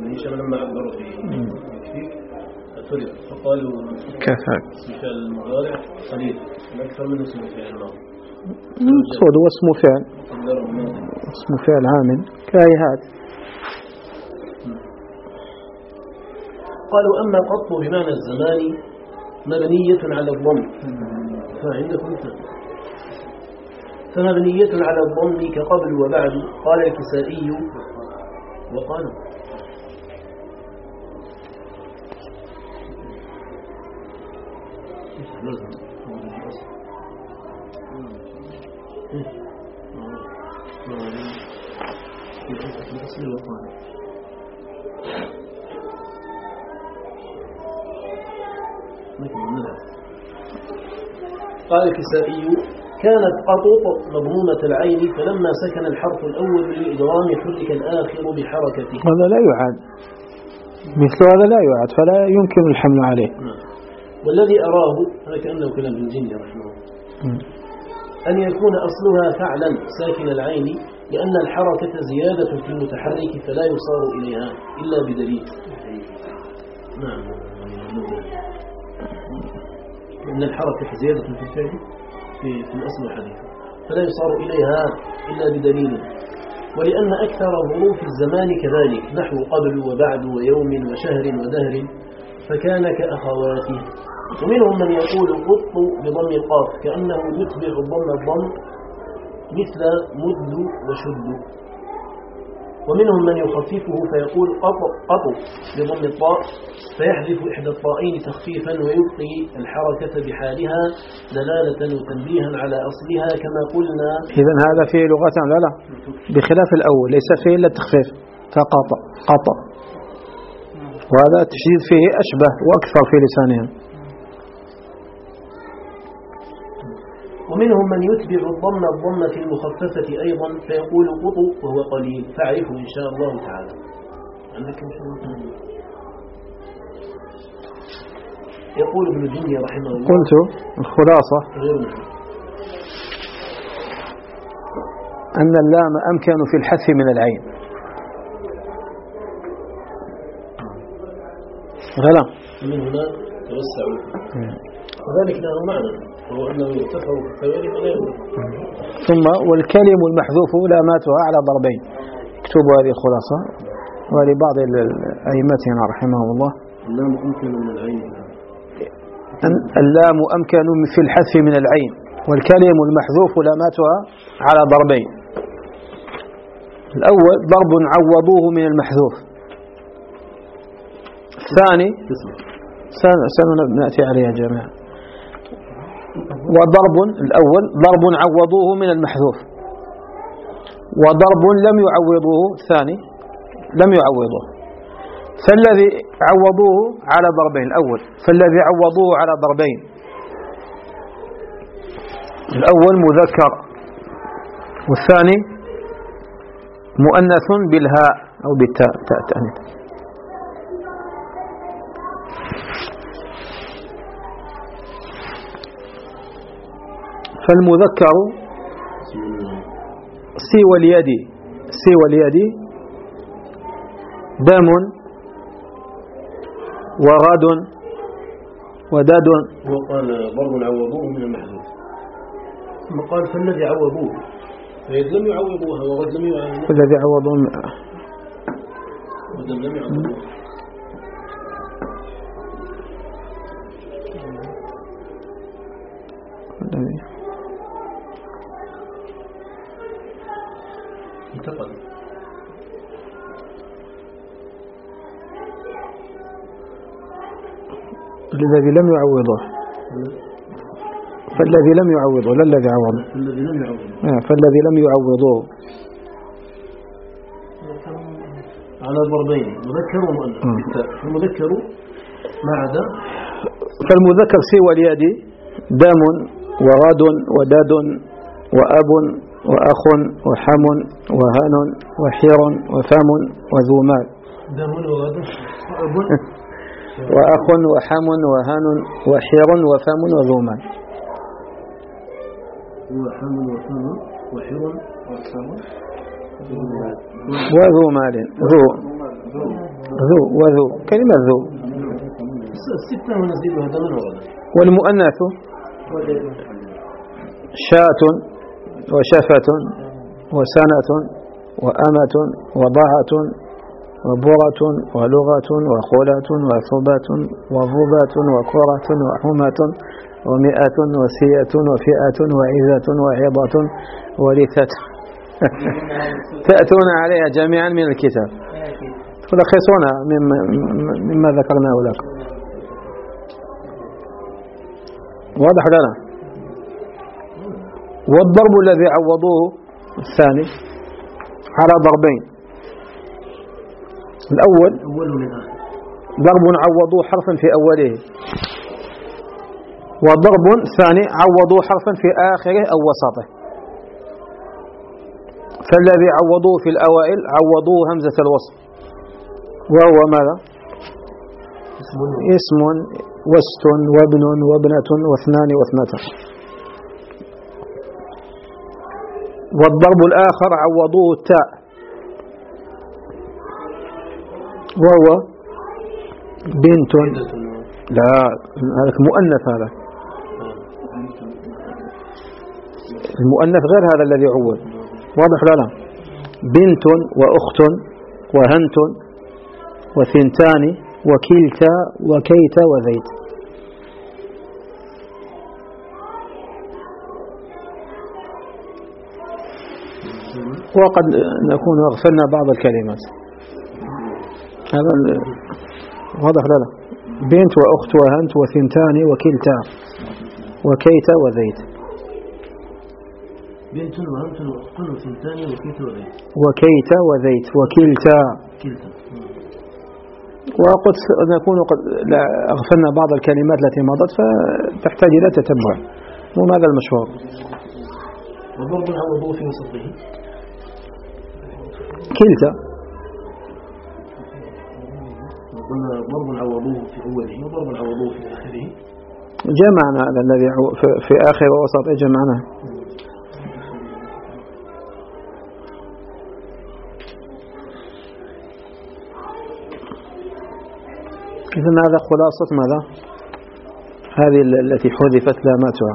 فقالوا كفاك اسم فعل المضارع قليل أكثر من اسم فعل الماضي. المقصود هو اسم فعل، اسم فعل عامل كايهات. قالوا أما قط بمعنى الزمان مبنية على الضم، فعندكم فمبنية على الضم كقبل وبعد. قال الكسائي وقال قال الكسائي كانت قطوط مضمومة العين، فلما سكن الحرف الأول للإدغام حرك الآخر بحركته. هذا لا يعاد، مثل هذا لا يعاد، فلا يمكن الحمل عليه. والذي أراه هذا كأنه كلام ابن جني رحمه الله أن يكون أصلها فعلا ساكن العين، لأن الحركة زيادة في المتحرك فلا يصار إليها إلا بدليل. نعم. لأن الحركة زيادة في الفعل في, في الأصل الحديث فلا يصار إليها إلا بدليل. ولأن أكثر ظروف الزمان كذلك نحو قبل وبعد ويوم وشهر ودهر، فكان كأخواته. ومنهم من يقول قط بضم القاف كأنه يتبع ضم الضم مثل مد وشد. ومنهم من يخففه فيقول قط قط بضم الطاء فيحذف إحدى الطائين تخفيفا ويبقي الحركة بحالها دلالة وتنبيها على أصلها كما قلنا. إذن هذا فيه لغة لا لا بخلاف الأول ليس فيه إلا التخفيف فقط قط، وهذا التشديد فيه أشبه وأكثر في لسانهم. ومنهم من يتبع الضم الضم في المخففة أيضا فيقول قطو وهو قليل، فاعرفه إن شاء الله تعالى. عندك إن شاء الله تعالى. يقول ابن جني رحمه الله قلت الخلاصة غير أن اللام أمكن في الحذف من العين. غلا من هنا توسعوا وذلك له معنى وهو أنه يرتفع كالثواني ولا يغلق. ثم والكلم المحذوف لاماتها على ضربين. اكتبوا هذه الخلاصة ولبعض أئمتنا رحمهم الله. اللام أمكن من العين. اللام أمكن في الحذف من العين والكلم المحذوف لاماتها على ضربين. الأول ضرب عوضوه من المحذوف. الثاني سنأتي عليها جميعا. وضرب الأول ضرب عوضوه من المحذوف وضرب لم يعوضوه الثاني لم يعوضوه. فالذي عوضوه على ضربين الأول فالذي عوضوه على ضربين الأول مذكر والثاني مؤنث بالهاء أو بالتاء تأنيث. فالمذكر سوى اليد سوى اليد دم وغد وداد. وقال ضرب عوضوه من المحذوف ثم قال فالذي عوضوه فيد لم يعوضوها وغد لم يعوضوها فالذي عوضوه ودم لم يعوضوها. انتقل الذي لم يعوضه فالذي لم يعوضه لا الذي عوضه فالذي لم يعوضه فالذي لم يعوضوه على ضربين مذكر ومؤنث. المذكر ما عدا فالمذكر سوى اليد دم وغاد وداد وأب وأخ وحم وهان وحير وفم وذو مال. دم وغاد وأب وأخ وحم وهان وحير وفم وذو مال. وحم وفم وحير وفم وذو مال ذو ذو وذو كلمة ذو الستة ونزيدها دم وغاد. والمؤنث شاة وشفة وسنة وأمة وضعة وبرة ولغة وخلة وثبات وضبات وكرة وحمة ومئة وسية وفئة وعزة وعظة ورثة. تأتون عليها جميعا من الكتاب تلخصونها مما ذكرناه لكم. واضح لنا. والضرب الذي عوضوه الثاني على ضربين. الأول ضرب عوضوه حرفا في أوله وضرب ثاني عوضوه حرفا في آخره أو وسطه. فالذي عوضوه في الأوائل عوضوه همزة الوصل وهو ماذا؟ اسم وست وابن وابنة واثنان واثنتان. والضرب الآخر عوضوه التاء وهو بنت لا هذا مؤنث. هذا المؤنث غير هذا الذي عوض. واضح لنا. بنت وأخت وهنت وثنتان وكلتا وكيت وذيت. وقد نكون أغفلنا بعض الكلمات. هذا واضح لنا. بنت وأخت وهنت وثنتان وكلتا وكيت وذيت. بنت وهنت وأخت وثنتان وكيت وذيت وكيت وذيت وكلتا كلتا. وقد نكون قد أغفلنا بعض الكلمات التي مضت فتحتاج إلى تتبع. وماذا المشهور؟ وضرب عوضوه في وسطه كلتا. قلنا ضرب عوضوه في أوله وضرب عوضوه في آخره. جمعنا هذا الذي في آخر ووسط جمعنا. إذن هذا خلاصة ماذا؟ هذه التي حذفت لاماتها.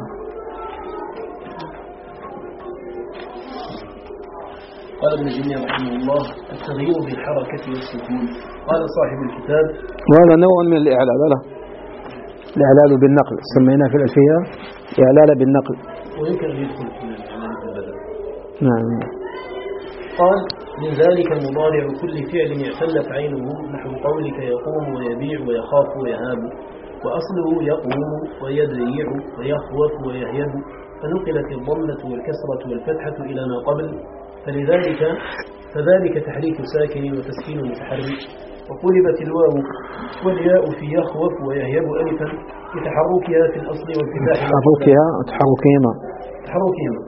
قال ابن جميع رحمه الله: التغيير بالحركة والسكون. قال صاحب الكتاب: وهذا نوع من الإعلال، لا الإعلال بالنقل، سميناه في الألفية إعلال بالنقل، ويمكن أن يدخل في الإعلال بالبدل. نعم. قال: من ذلك مضارع كل فعل اعتلت عينه، نحو قولك يقوم ويبيع ويخاف ويهاب، وأصله يقوم ويدريع ويخوف ويهيب، فنقلت الضمة والكسرة والفتحة إلى ما قبل، فلذلك فذلك تحريك ساكن وتسكين متحرك. وقلبت الواو والياء في يخوف ويهيب ألفا لتحركها في الأصل والفتاح تحركها وتحركهما تحركهما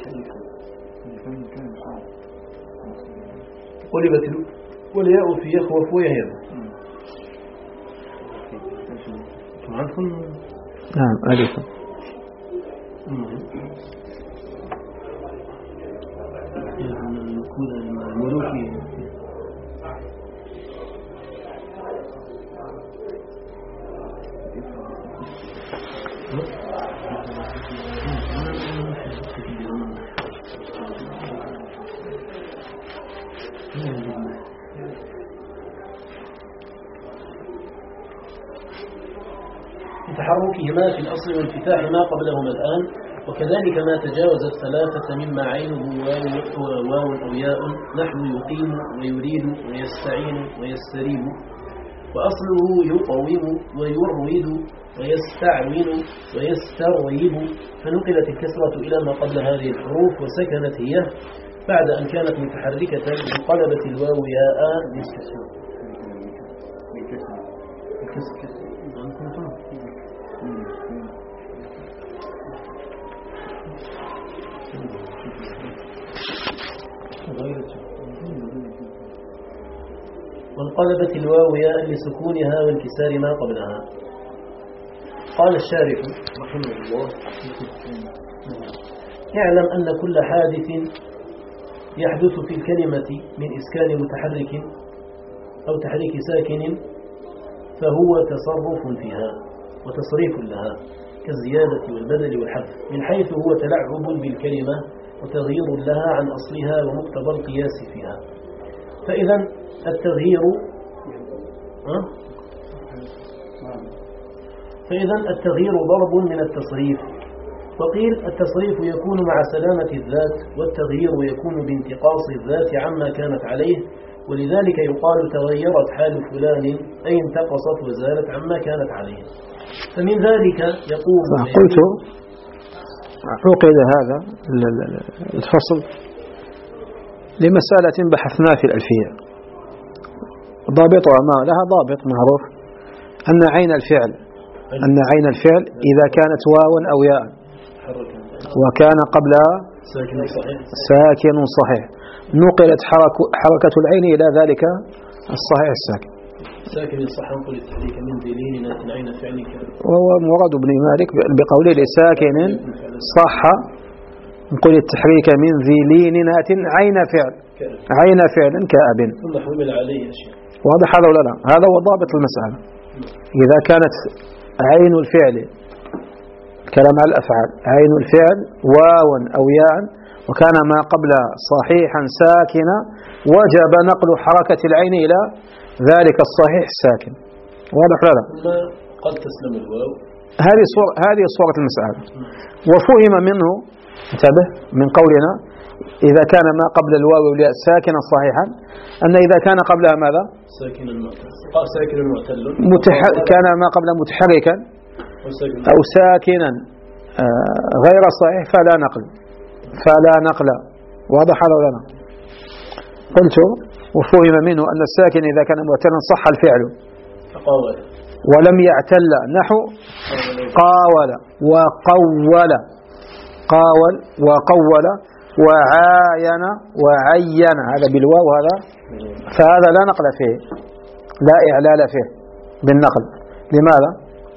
قلبت والياء في يخوف ويهيب. نعم ألفا. لتحركهما في الأصل وانفتاح ما قبلهما الآن، وكذلك ما تجاوز الثلاثة مما عينه واو, واو أو ياء، نحو يقيم ويريد ويستعين ويستريب، وأصله يقوم ويرويد ويستعون ويستغيب، فنقلت الكسرة إلى ما قبل هذه الحروف وسكنت هي بعد أن كانت متحركة، انقلبت الواو ياء بالكسر. وانقلبت الواو ياء لسكونها وانكسار ما قبلها. قال الشارح رحمه الله: اعلم أن كل حادث يحدث في الكلمة من إسكان متحرك أو تحريك ساكن فهو تصرف فيها وتصريف لها، كالزيادة والبدل والحذف، من حيث هو تلعب بالكلمة وتغيير لها عن أصلها ومقتضى القياس فيها. فإذا التغيير فإذا التغيير ضرب من التصريف. وقيل التصريف يكون مع سلامة الذات، والتغيير يكون بانتقاص الذات عما كانت عليه، ولذلك يقال تغيرت حال فلان أي انتقصت وزالت عما كانت عليه. فمن ذلك يقول قلت عقد هذا الفصل لمسألة بحثنا في الألفية، ضابطها ما لها ضابط معروف، أن عين الفعل أن عين الفعل إذا كانت واو أو ياء وكان قبلها ساكن صحيح نقلت حركة العين إلى ذلك الصحيح الساكن. ساكن صح نقول التحريك من ذي لين العين فعلك، وهو مراد ابن مالك بقوله لساكن صح نقول التحريك من ذي لين عين فعل عين فعل كأب، ثم حمل عليه أشياء. واضح هذا ولا لا؟ هذا هو ضابط المسألة. إذا كانت عين الفعل كلام على الأفعال عين الفعل واو أو ياء وكان ما قبل صحيحا ساكنا وجب نقل حركة العين إلى ذلك الصحيح الساكن. واضح لا لا؟ قد تسلم الواو. هذه صورة هذه صورة المسألة. وفهم منه انتبه من قولنا إذا كان ما قبل الواو والياء ساكنا صحيحا أن إذا كان قبلها ماذا؟ ساكنا ساكنا معتل متح... كان ما قبل متحركا أو ساكنا غير صحيح فلا نقل فلا نقل. واضح هذا ولا لا؟ قلت وفهم منه أن الساكن إذا كان معتلا صح الفعل ولم يعتل، نحو قاول وقول قاول وقول وعاين وعين، هذا بالواو هذا، فهذا لا نقل فيه لا إعلال فيه بالنقل. لماذا؟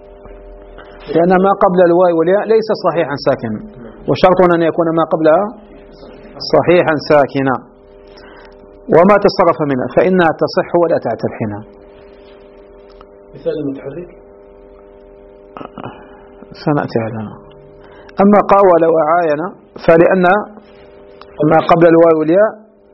لأن ما قبل الواو والياء ليس صحيحا ساكنا، وشرطنا أن يكون ما قبلها صحيحا ساكنا. وما تصرف منها فإنها تصح ولا تعتل حينها. مثال المتحرك سنأتي على. أما قاول وعاين فلأن ما قبل الواو والياء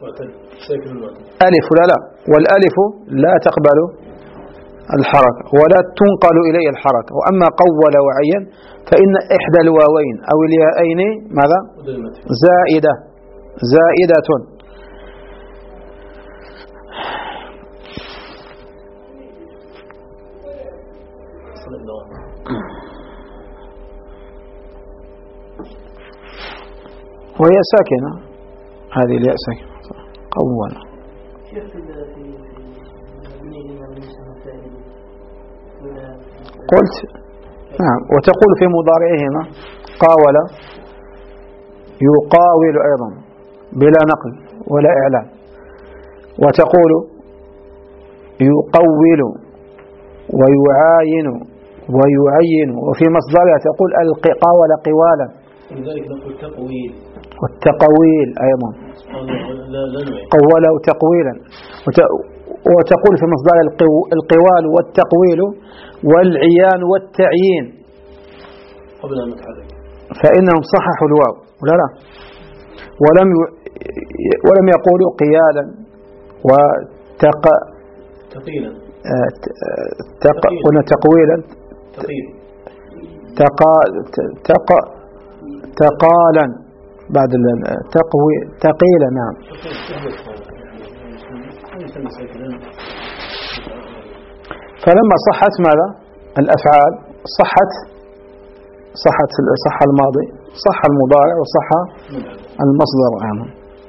ألف ولا لا، والألف لا تقبل الحركة ولا تنقل إليه الحركة. وأما قول وعين فإن إحدى الواوين أو الياءين ماذا؟ زائدة زائدة. وهي ساكنة، هذه الياء ساكنة. قول قلت نعم. وتقول في مضارعهما قاول يقاول أيضا بلا نقل ولا إعلان. وتقول يقول ويعاين ويعين. وفي مصدرها تقول قاول قوالا، لذلك نقول تقويل. والتقويل أيضا قوله تقويلا. وتقول في مصدر القوال والتقويل والعيان والتعيين قبل أن نتحرك، فإنهم صححوا الواو ولا لا، ولم ولم يقولوا قيالا وتق تقيلا تق تقويلا تقا تق تقالا بعد التقوي تقيلا. نعم. فلما صحت ماذا الأفعال صحت صحت صح الماضي صح المضارع وصح المصدر أيضا.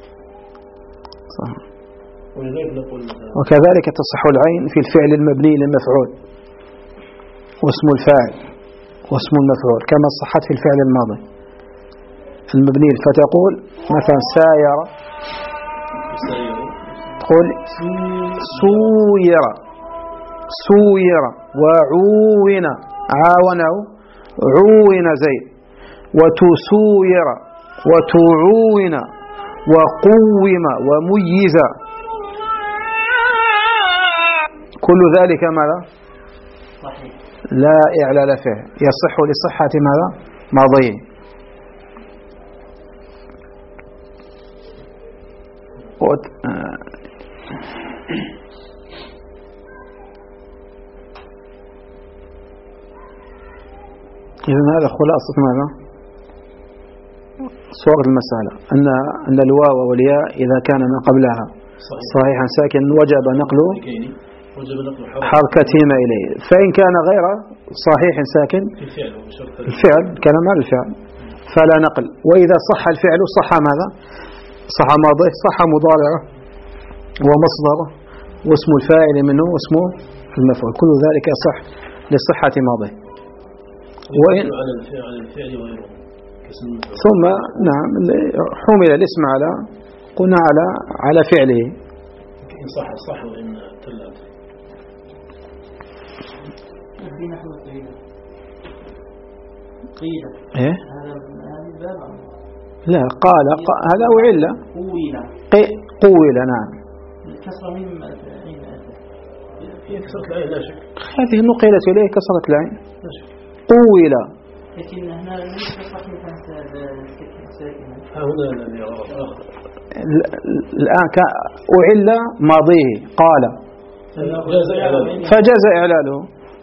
وكذلك تصح العين في الفعل المبني للمفعول واسم الفاعل واسم المفعول كما صحت في الفعل الماضي المبني. فتقول مثلا ساير، تقول سوير سوير. وعون عاونه عون زيد. وتسوير وتعون وقوم وميز. كل ذلك ماذا؟ لا إعلال فيه، يصح لصحة ماذا؟ ماضيه. إذن هذا خلاصة ماذا؟ صورة المسألة أن أن الواو والياء إذا كان ما قبلها صحيحا ساكن وجب نقله حركتهما إليه. فإن كان غير صحيح ساكن الفعل كان ما الفعل فلا نقل. وإذا صح الفعل صح ماذا؟ صح ماضيه صح مضارعه ومصدره واسم الفاعل منه واسمه المفعول. كل ذلك صح لصحة ماضيه. وإن ثم نعم حمل الاسم على قلنا على على فعله. إن صح صح وإن تلات. إيه؟ لا قال هذا وعلة قويل. نعم. هي كسرة العين لا شك. هذه نقلت إليه كسرة العين قويل. لكن هنا ليس صحيحا ساكنا. ها هنا الذي آخر. الآن أعل ماضيه قال فجاز إعلاله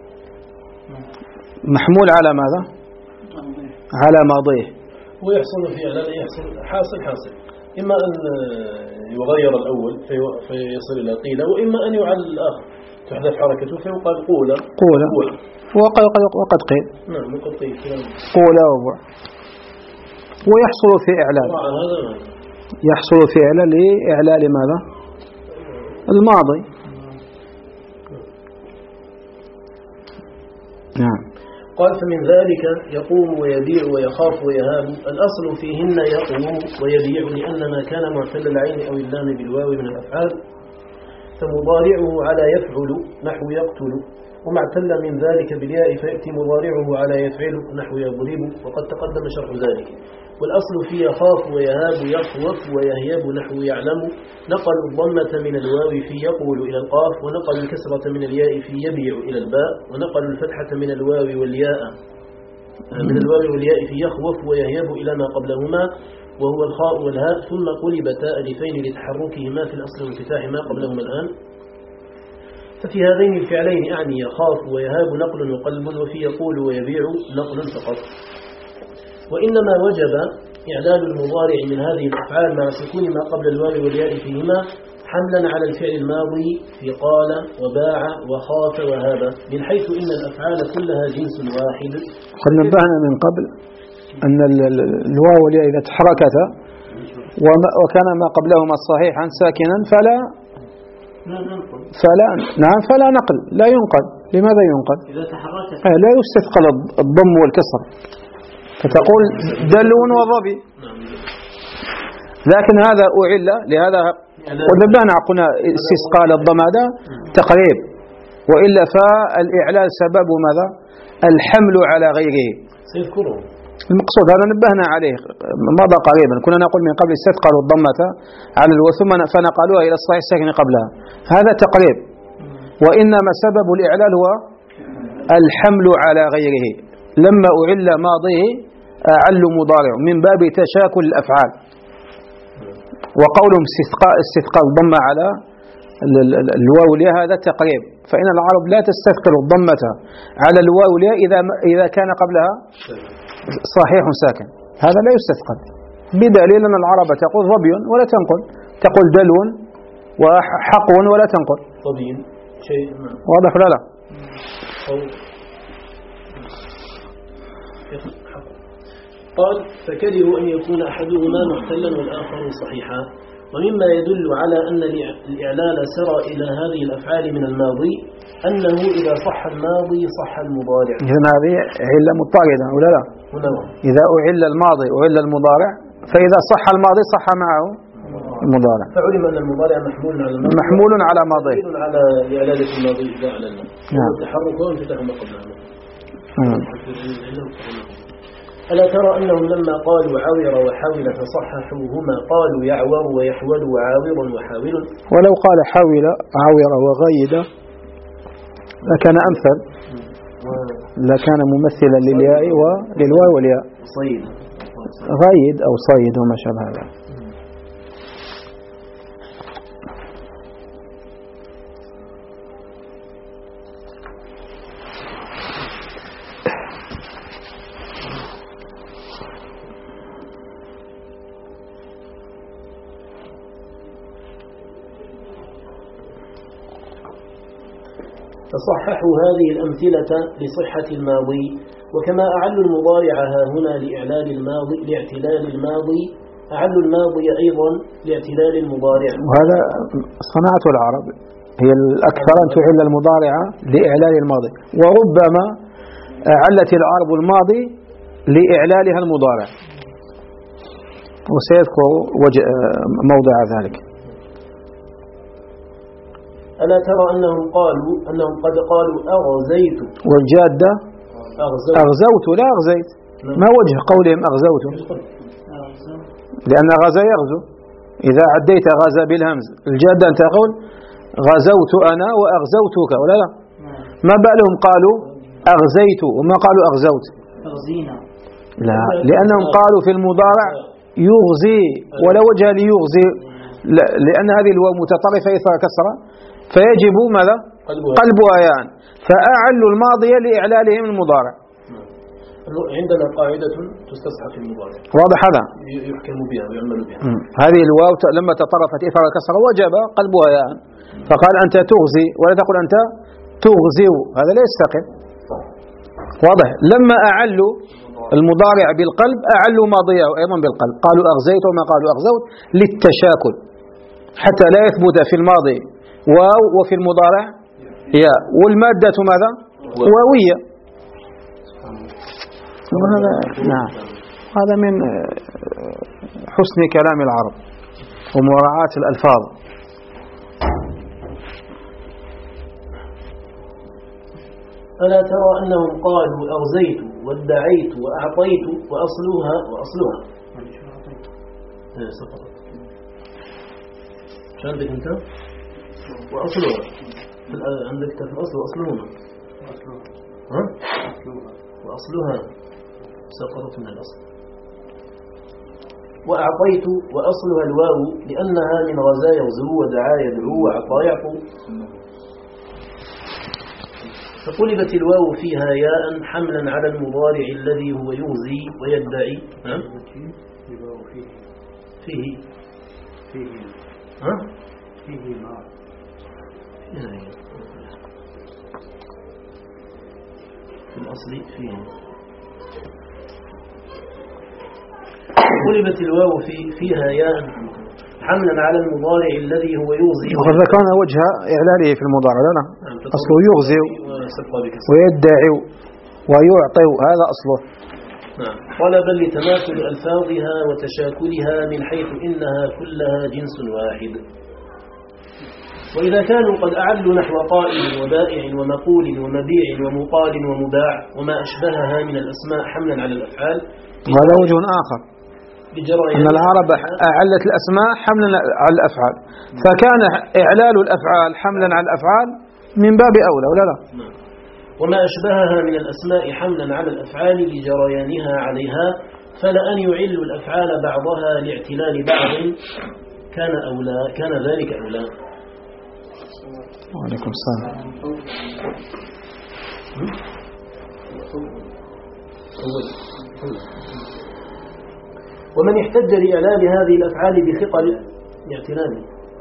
محمول على ماذا؟ على ماضيه. ويحصل في إعلان يحصل حاصل حاصل إما أن يغير الأول فيصل إلى قيل، وإما أن يعلل الآخر تحدث حركته فيقال قولا قولا وقد وقد قيل. نعم وقد قيل قولا وبع. ويحصل في إعلان يحصل في إعلان لإعلال ماذا؟ الماضي. نعم. قال فمن ذلك يقوم ويبيع ويخاف ويهاب. الأصل فيهن يقوم ويبيع لأن ما كان معتل العين أو اللام بالواو من الأفعال فمضارعه على يفعل نحو يقتل وما اعتل من ذلك بالياء فيأتي مضارعه على يفعل نحو يضرب، وقد تقدم شرح ذلك. والأصل في يخاف ويهاب يخوف ويهيب نحو يعلم. نقلوا الضمة من الواو في يقول إلى القاف، ونقلوا الكسرة من الياء في يبيع إلى الباء، ونقلوا الفتحة من الواو والياء من الواو والياء في يخوف ويهيب إلى ما قبلهما وهو الخاء والهاء، ثم قلبتا ألفين لتحركهما في الأصل وانفتاح ما قبلهما الآن. ففي هذين الفعلين أعني يخاف ويهاب نقل وقلب، وفي يقول ويبيع نقل فقط. وإنما وجب إعداد المضارع من هذه الأفعال مع سكون ما قبل الواو والياء فيهما حملا على الفعل الماضي في قال وباع وخاف وهاب، من حيث إن الأفعال كلها جنس واحد. قد نبهنا من قبل أن الواو والياء إذا تحركتا وكان ما قبلهما صحيحا ساكنا فلا فلا نعم فلا نقل، لا ينقل. لماذا ينقل؟ إذا تحركت لا يستثقل الضم والكسر، فتقول دلو وظبي. لكن هذا أعل لهذا ونبهنا قلنا استثقال الضم هذا تقريب، وإلا فالإعلال سبب ماذا؟ الحمل على غيره. سيذكره المقصود هذا نبهنا عليه مضى قريبا، كنا نقول من قبل استثقلوا الضمة على الواو ثم فنقلوها إلى الصحيح الساكن قبلها، هذا تقريب. وإنما سبب الإعلال هو الحمل على غيره. لما أعل ماضيه أعل مضارع من باب تشاكل الأفعال، وقولهم استثقال الضمة على الواو والياء هذا تقريب، فإن العرب لا تستثقل الضمة على الواو والياء إذا إذا كان قبلها صحيح ساكن، هذا لا يستثقل، بدليل أن العرب تقول ظبي ولا تنقل، تقول دلو وحقو ولا تنقل. ظبي شيء واضح ولا لا؟ قال فكرهوا أن يكون أحدهما محتلا والآخر صحيحا. ومما يدل على أن الإعلال سرى إلى هذه الأفعال من الماضي أنه إذا صح الماضي صح المضارع. إذن هذه علة مضطردة ولا لا؟ هنا إذا أعل الماضي أعل المضارع، فإذا صح الماضي صح معه المضارع. فعلم أن المضارع محمول على الماضي محمول على ماضي، محمول على إعلالة الماضي إذا أعلنا. نعم. التحرك وانفتاح ما قبله. نعم. ألا ترى أنهم لما قالوا عاور وحاول فصححوهما قالوا يعور ويحول وعاور وحاول. ولو قال حاول عاور وغيد لكان أمثل، لكان ممثلا للياء وللواو والياء. صيد غيد أو صيد وما شابه ذلك. فصححوا هذه الأمثلة لصحة الماضي، وكما أعلوا المضارع ها هنا لإعلال الماضي لاعتلال الماضي أعلوا الماضي أيضا لاعتلال المضارع. وهذا صناعة العرب، هي الأكثر أن تعل المضارع لإعلال الماضي، وربما أعلت العرب الماضي لإعلالها المضارع، وسيذكر موضع ذلك. ألا ترى أنهم قالوا أنهم قد قالوا أغزيت، والجادة أغزوت, أغزوت لا أغزيت. ما وجه قولهم أغزوت؟ لأن غزا يغزو، إذا عديت غزا بالهمز. الجادة أن تقول غزوت أنا وأغزوتك ولا لا؟ ما بالهم قالوا أغزيت وما قالوا أغزوت؟ أغزينا لا، لأنهم قالوا في المضارع يغزي ولا وجه ليغزي، لأن هذه الواو متطرفة إثر كسرة فيجب ماذا؟ قلبها ياء، فأعلوا الماضي لإعلالهم المضارع. عندنا قاعدة تستصحى في المضارع، واضح هذا؟ يحكم بها ويعمل بها. هذه الواو لما تطرفت إثر كسرة وجب قلبها ياء، فقال أنت تغزي ولا تقول أنت تغزي، هذا لا يستقيم. واضح؟ لما أعلوا المضارع بالقلب أعلوا ماضيه أيضا بالقلب، قالوا أغزيت وما قالوا أغزوت للتشاكل، حتى لا يثبت في الماضي واو وفي المضارع ياء، والمادة ماذا؟ واوية. وهذا نعم، هذا من حسن كلام العرب ومراعاة الألفاظ. ألا ترى أنهم قالوا أغزيت وادعيت وأعطيت وأصلها وأصلها إيه سقطت شو عندك أنت وأصلها في عندك في الأصل وأصلهما ها وأصلها سقطت من الأصل. وأعطيت وأصلها الواو لأنها من غزا يغزو ودعا يدعو وأعطى يعطو. فقلبت الواو فيها ياء حملا على المضارع الذي هو يغزي ويدعي. ها؟ فيه فيه ها؟ فيه ما في الأصل فيه. قلبت الواو في فيها ياء حملا على المضارع الذي هو يغزي. وقد ذكرنا وجه إعلاله في المضارع لنا أصله يغزي ويدعي ويعطي هذا أصله. نعم. طلبا لتماثل ألفاظها وتشاكلها من حيث إنها كلها جنس واحد. وإذا كانوا قد أعلوا نحو قائل وبائع ومقول ومبيع ومقال ومباع وما أشبهها من الأسماء حملا على الأفعال. وهذا وجه آخر أن العرب أعلت الأسماء حملا على الأفعال، فكان إعلال الأفعال حملا على الأفعال من باب أولى ولا لا؟ وما أشبهها من الأسماء حملا على الأفعال لجريانها عليها، فلأن يعل الأفعال بعضها لاعتلال بعض كان أولى كان ذلك أولى. وعليكم السلام. ومن احتج لإعلال هذه الأفعال بثقل اعتلال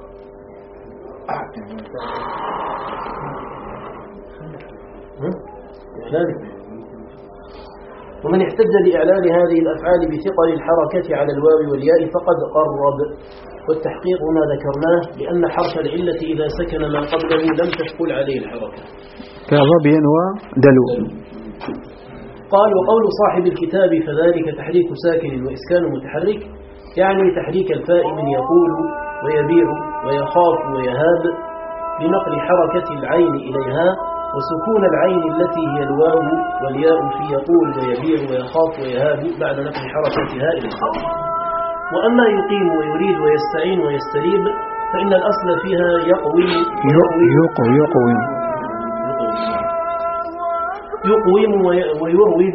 ومن احتج لإعلال هذه الأفعال بثقل الحركة على الواو والياء فقد قرب. والتحقيق ما ذكرناه لأن حرف العلة إذا سكن ما قبله لم تثقل عليه الحركة كظبي ودلو. قال وقول صاحب الكتاب فذلك تحريك ساكن وإسكان متحرك، يعني تحريك الفاء من يقول ويبيع ويخاف ويهاب بنقل حركة العين إليها، وسكون العين التي هي الواو والياء في يقول ويبيع ويخاف ويهاب بعد نقل حركتها إلى الفاء. وأما يقيم ويريد ويستعين ويستريب فإن الأصل فيها يقوي يقوي يقوي يقوي يقوم ويروض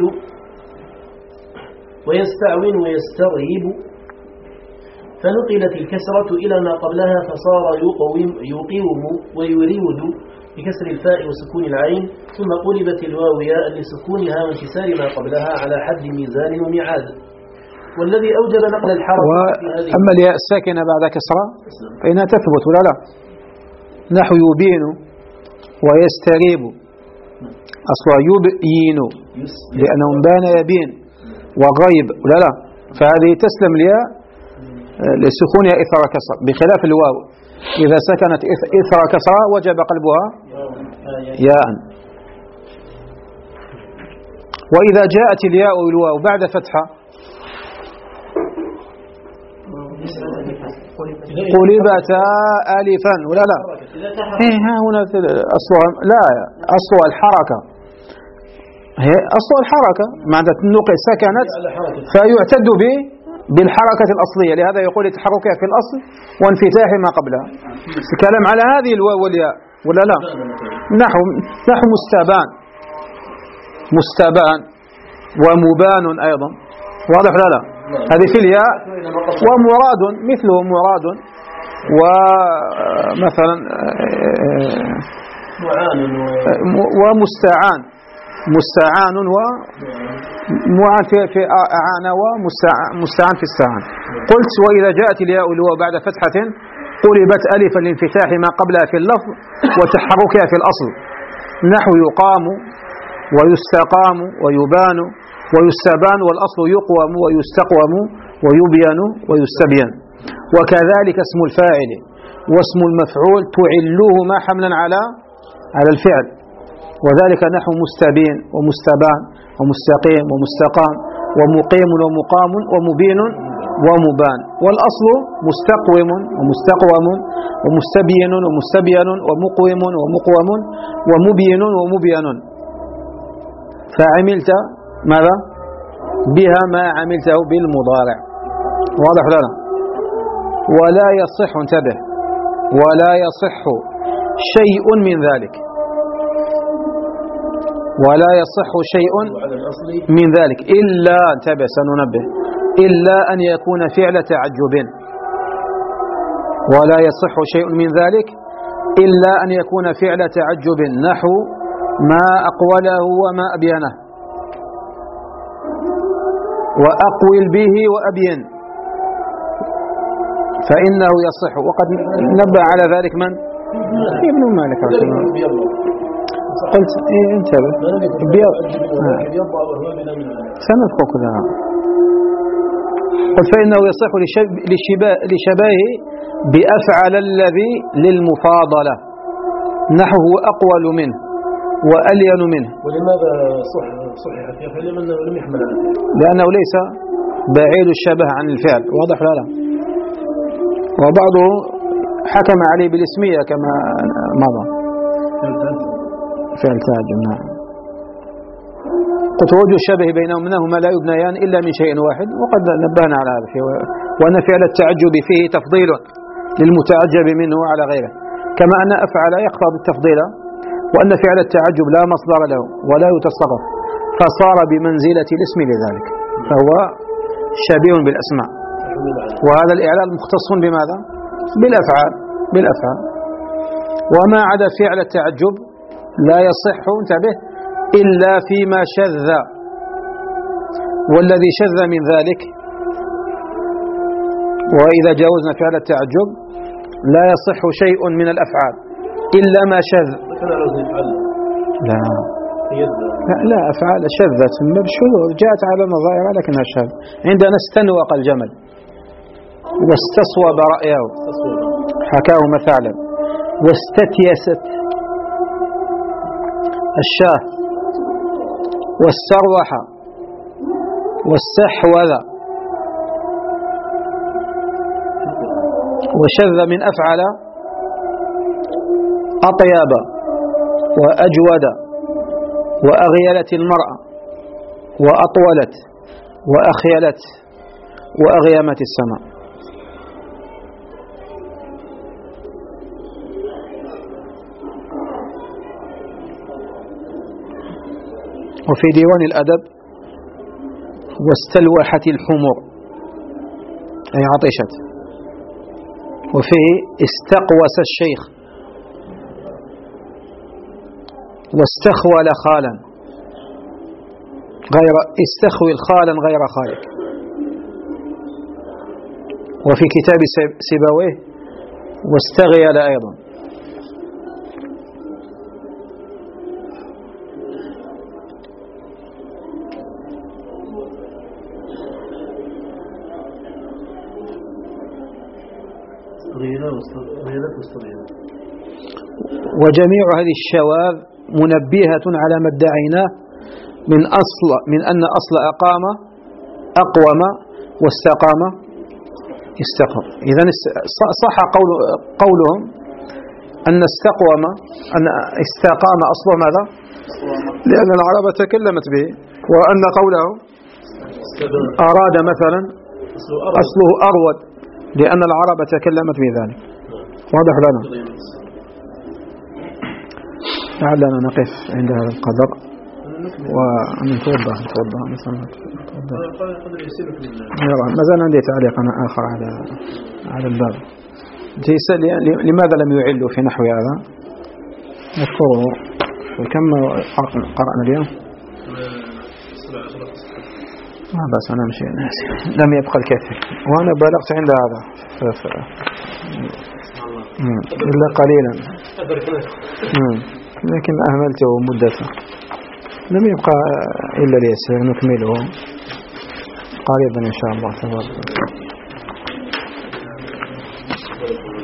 ويستعون ويسترهب، فنقلت الكسرة إلى ما قبلها فصار يقوم يقيم ويريد بكسر الفاء وسكون العين، ثم قلبت الواو ياء لسكونها وانكسار ما قبلها على حد ميزان وميعاد. والذي أوجب نقل الحركة أما الياء الساكنة بعد كسرة فإنها تثبت ولا لا؟ نحو يبين ويستريب أصلا يبين لأنه بان يبين وغيب ولا لا؟ فهذه تسلم الياء لسكونها إثر كسر، بخلاف الواو إذا سكنت إثر كسرة وجب قلبها ياء. وإذا جاءت الياء والواو بعد فتحة قلبتا ألفا ولا لا؟ إيه ها هنا أصلها لا أصلها الحركة، هي أصلها الحركة معنى النقل سكنت فيعتد به بالحركة الأصلية، لهذا يقول تحركها في الأصل وانفتاح ما قبلها. الكلام على هذه الواو والياء ولا لا؟ نحو نحو مستبان مستبان ومبان أيضا واضح لا لا؟ هذه في الياء. ومراد مثله مراد ومثلا ومستعان مستعان ومعان في في أعان ومستعان في استعان. قلت وإذا جاءت الياء اللي هو بعد فتحة قلبت ألفا لانفتاح ما قبلها في اللفظ وتحركها في الأصل، نحو يقام ويستقام ويبان ويستبان، والأصل يقوم ويستقوم ويبين ويستبين. وكذلك اسم الفاعل واسم المفعول تعلوهما حملا على على الفعل، وذلك نحو مستبين ومستبان ومستقيم ومستقام ومقيم ومقام ومبين ومبان. والأصل مستقوم ومستقوم ومستبين ومستبين ومقوم ومقوم ومبين ومبين. فعملت ماذا بها ما عملته بالمضارع. واضح لنا؟ ولا يصح، انتبه، ولا يصح شيء من ذلك، ولا يصح شيء من ذلك إلا، انتبه سننبه، إلا أن يكون فعل تعجب. ولا يصح شيء من ذلك إلا أن يكون فعل تعجب، نحو ما أقوله وما أبينه، وأقول به وأبين، فإنه يصح. وقد نبه على ذلك من؟ ابن مالك رحمه الله. قلت إيه انتبه بيض سنذكر كلها. قلت فإنه يصح لشباهه بأفعل الذي للمفاضلة، نحو أقول منه وألين منه. ولماذا صح صحيح فيها؟ فلأنه لم يحمل على الفعل، لأنه ليس بعيد الشبه عن الفعل. واضح لا لا؟ وبعضه حكم عليه بالاسمية كما مضى فعل تعجب. نعم. قلت وجه الشبه بينهما أنهما لا يبنيان إلا من شيء واحد، وقد نبهنا على هذا، وأن فعل التعجب فيه تفضيل للمتعجب منه على غيره، كما أن أفعل يقتضي التفضيل، وأن فعل التعجب لا مصدر له ولا يتصرف، فصار بمنزلة الاسم لذلك، فهو شبيه بالأسماء. وهذا الإعلال مختص بماذا؟ بالأفعال بالأفعال وما عدا فعل التعجب لا يصح، انتبه، إلا فيما شذ. والذي شذ من ذلك، وإذا جاوزنا فعل التعجب لا يصح شيء من الأفعال إلا ما شذ. لا لا, لا أفعال شذت بالشذوذ، جاءت على نظائر لكنها شاذ. عندنا استنوق الجمل واستصوب رأيه حكاه مثالا، واستتيست الشاه، واستروح، واستحوذ. وشذ من أفعل أطيب وأجود وأغيلت المرأة وأطولت وأخيلت وأغيمت السماء. وفي ديوان الأدب واستلوحت الحمر أي عطشت. وفيه استقوس الشيخ واستخول خالا غير استخول خالا غير خالك. وفي كتاب سيبويه واستغيل أيضا. وجميع هذه الشواذ منبهة على ما ادعيناه من أصل من أن أصل أقام أقوم واستقام استقام. إذن صح قول قولهم أن استقوم أن استقام أصله ماذا؟ لأن العرب تكلمت به، وأن قوله أراد مثلا أصله أرود لأن العرب تكلمت بذلك. واضح لنا؟ لعلنا نقف عند هذا القدر ونتوضأ نتوضأ مثلا ما زال عندي تعليق أنا آخر على على الباب. لماذا لم يعلوا في نحو هذا؟ نذكره. كم قرأنا اليوم؟ ما بس أنا مشي ناسي، لم يبقى الكثير، وأنا بلغت عند هذا ف... إلا قليلا، لكن أهملته مدته، لم يبقى إلا اليسير، نكمله قريبا إن شاء الله تبارك.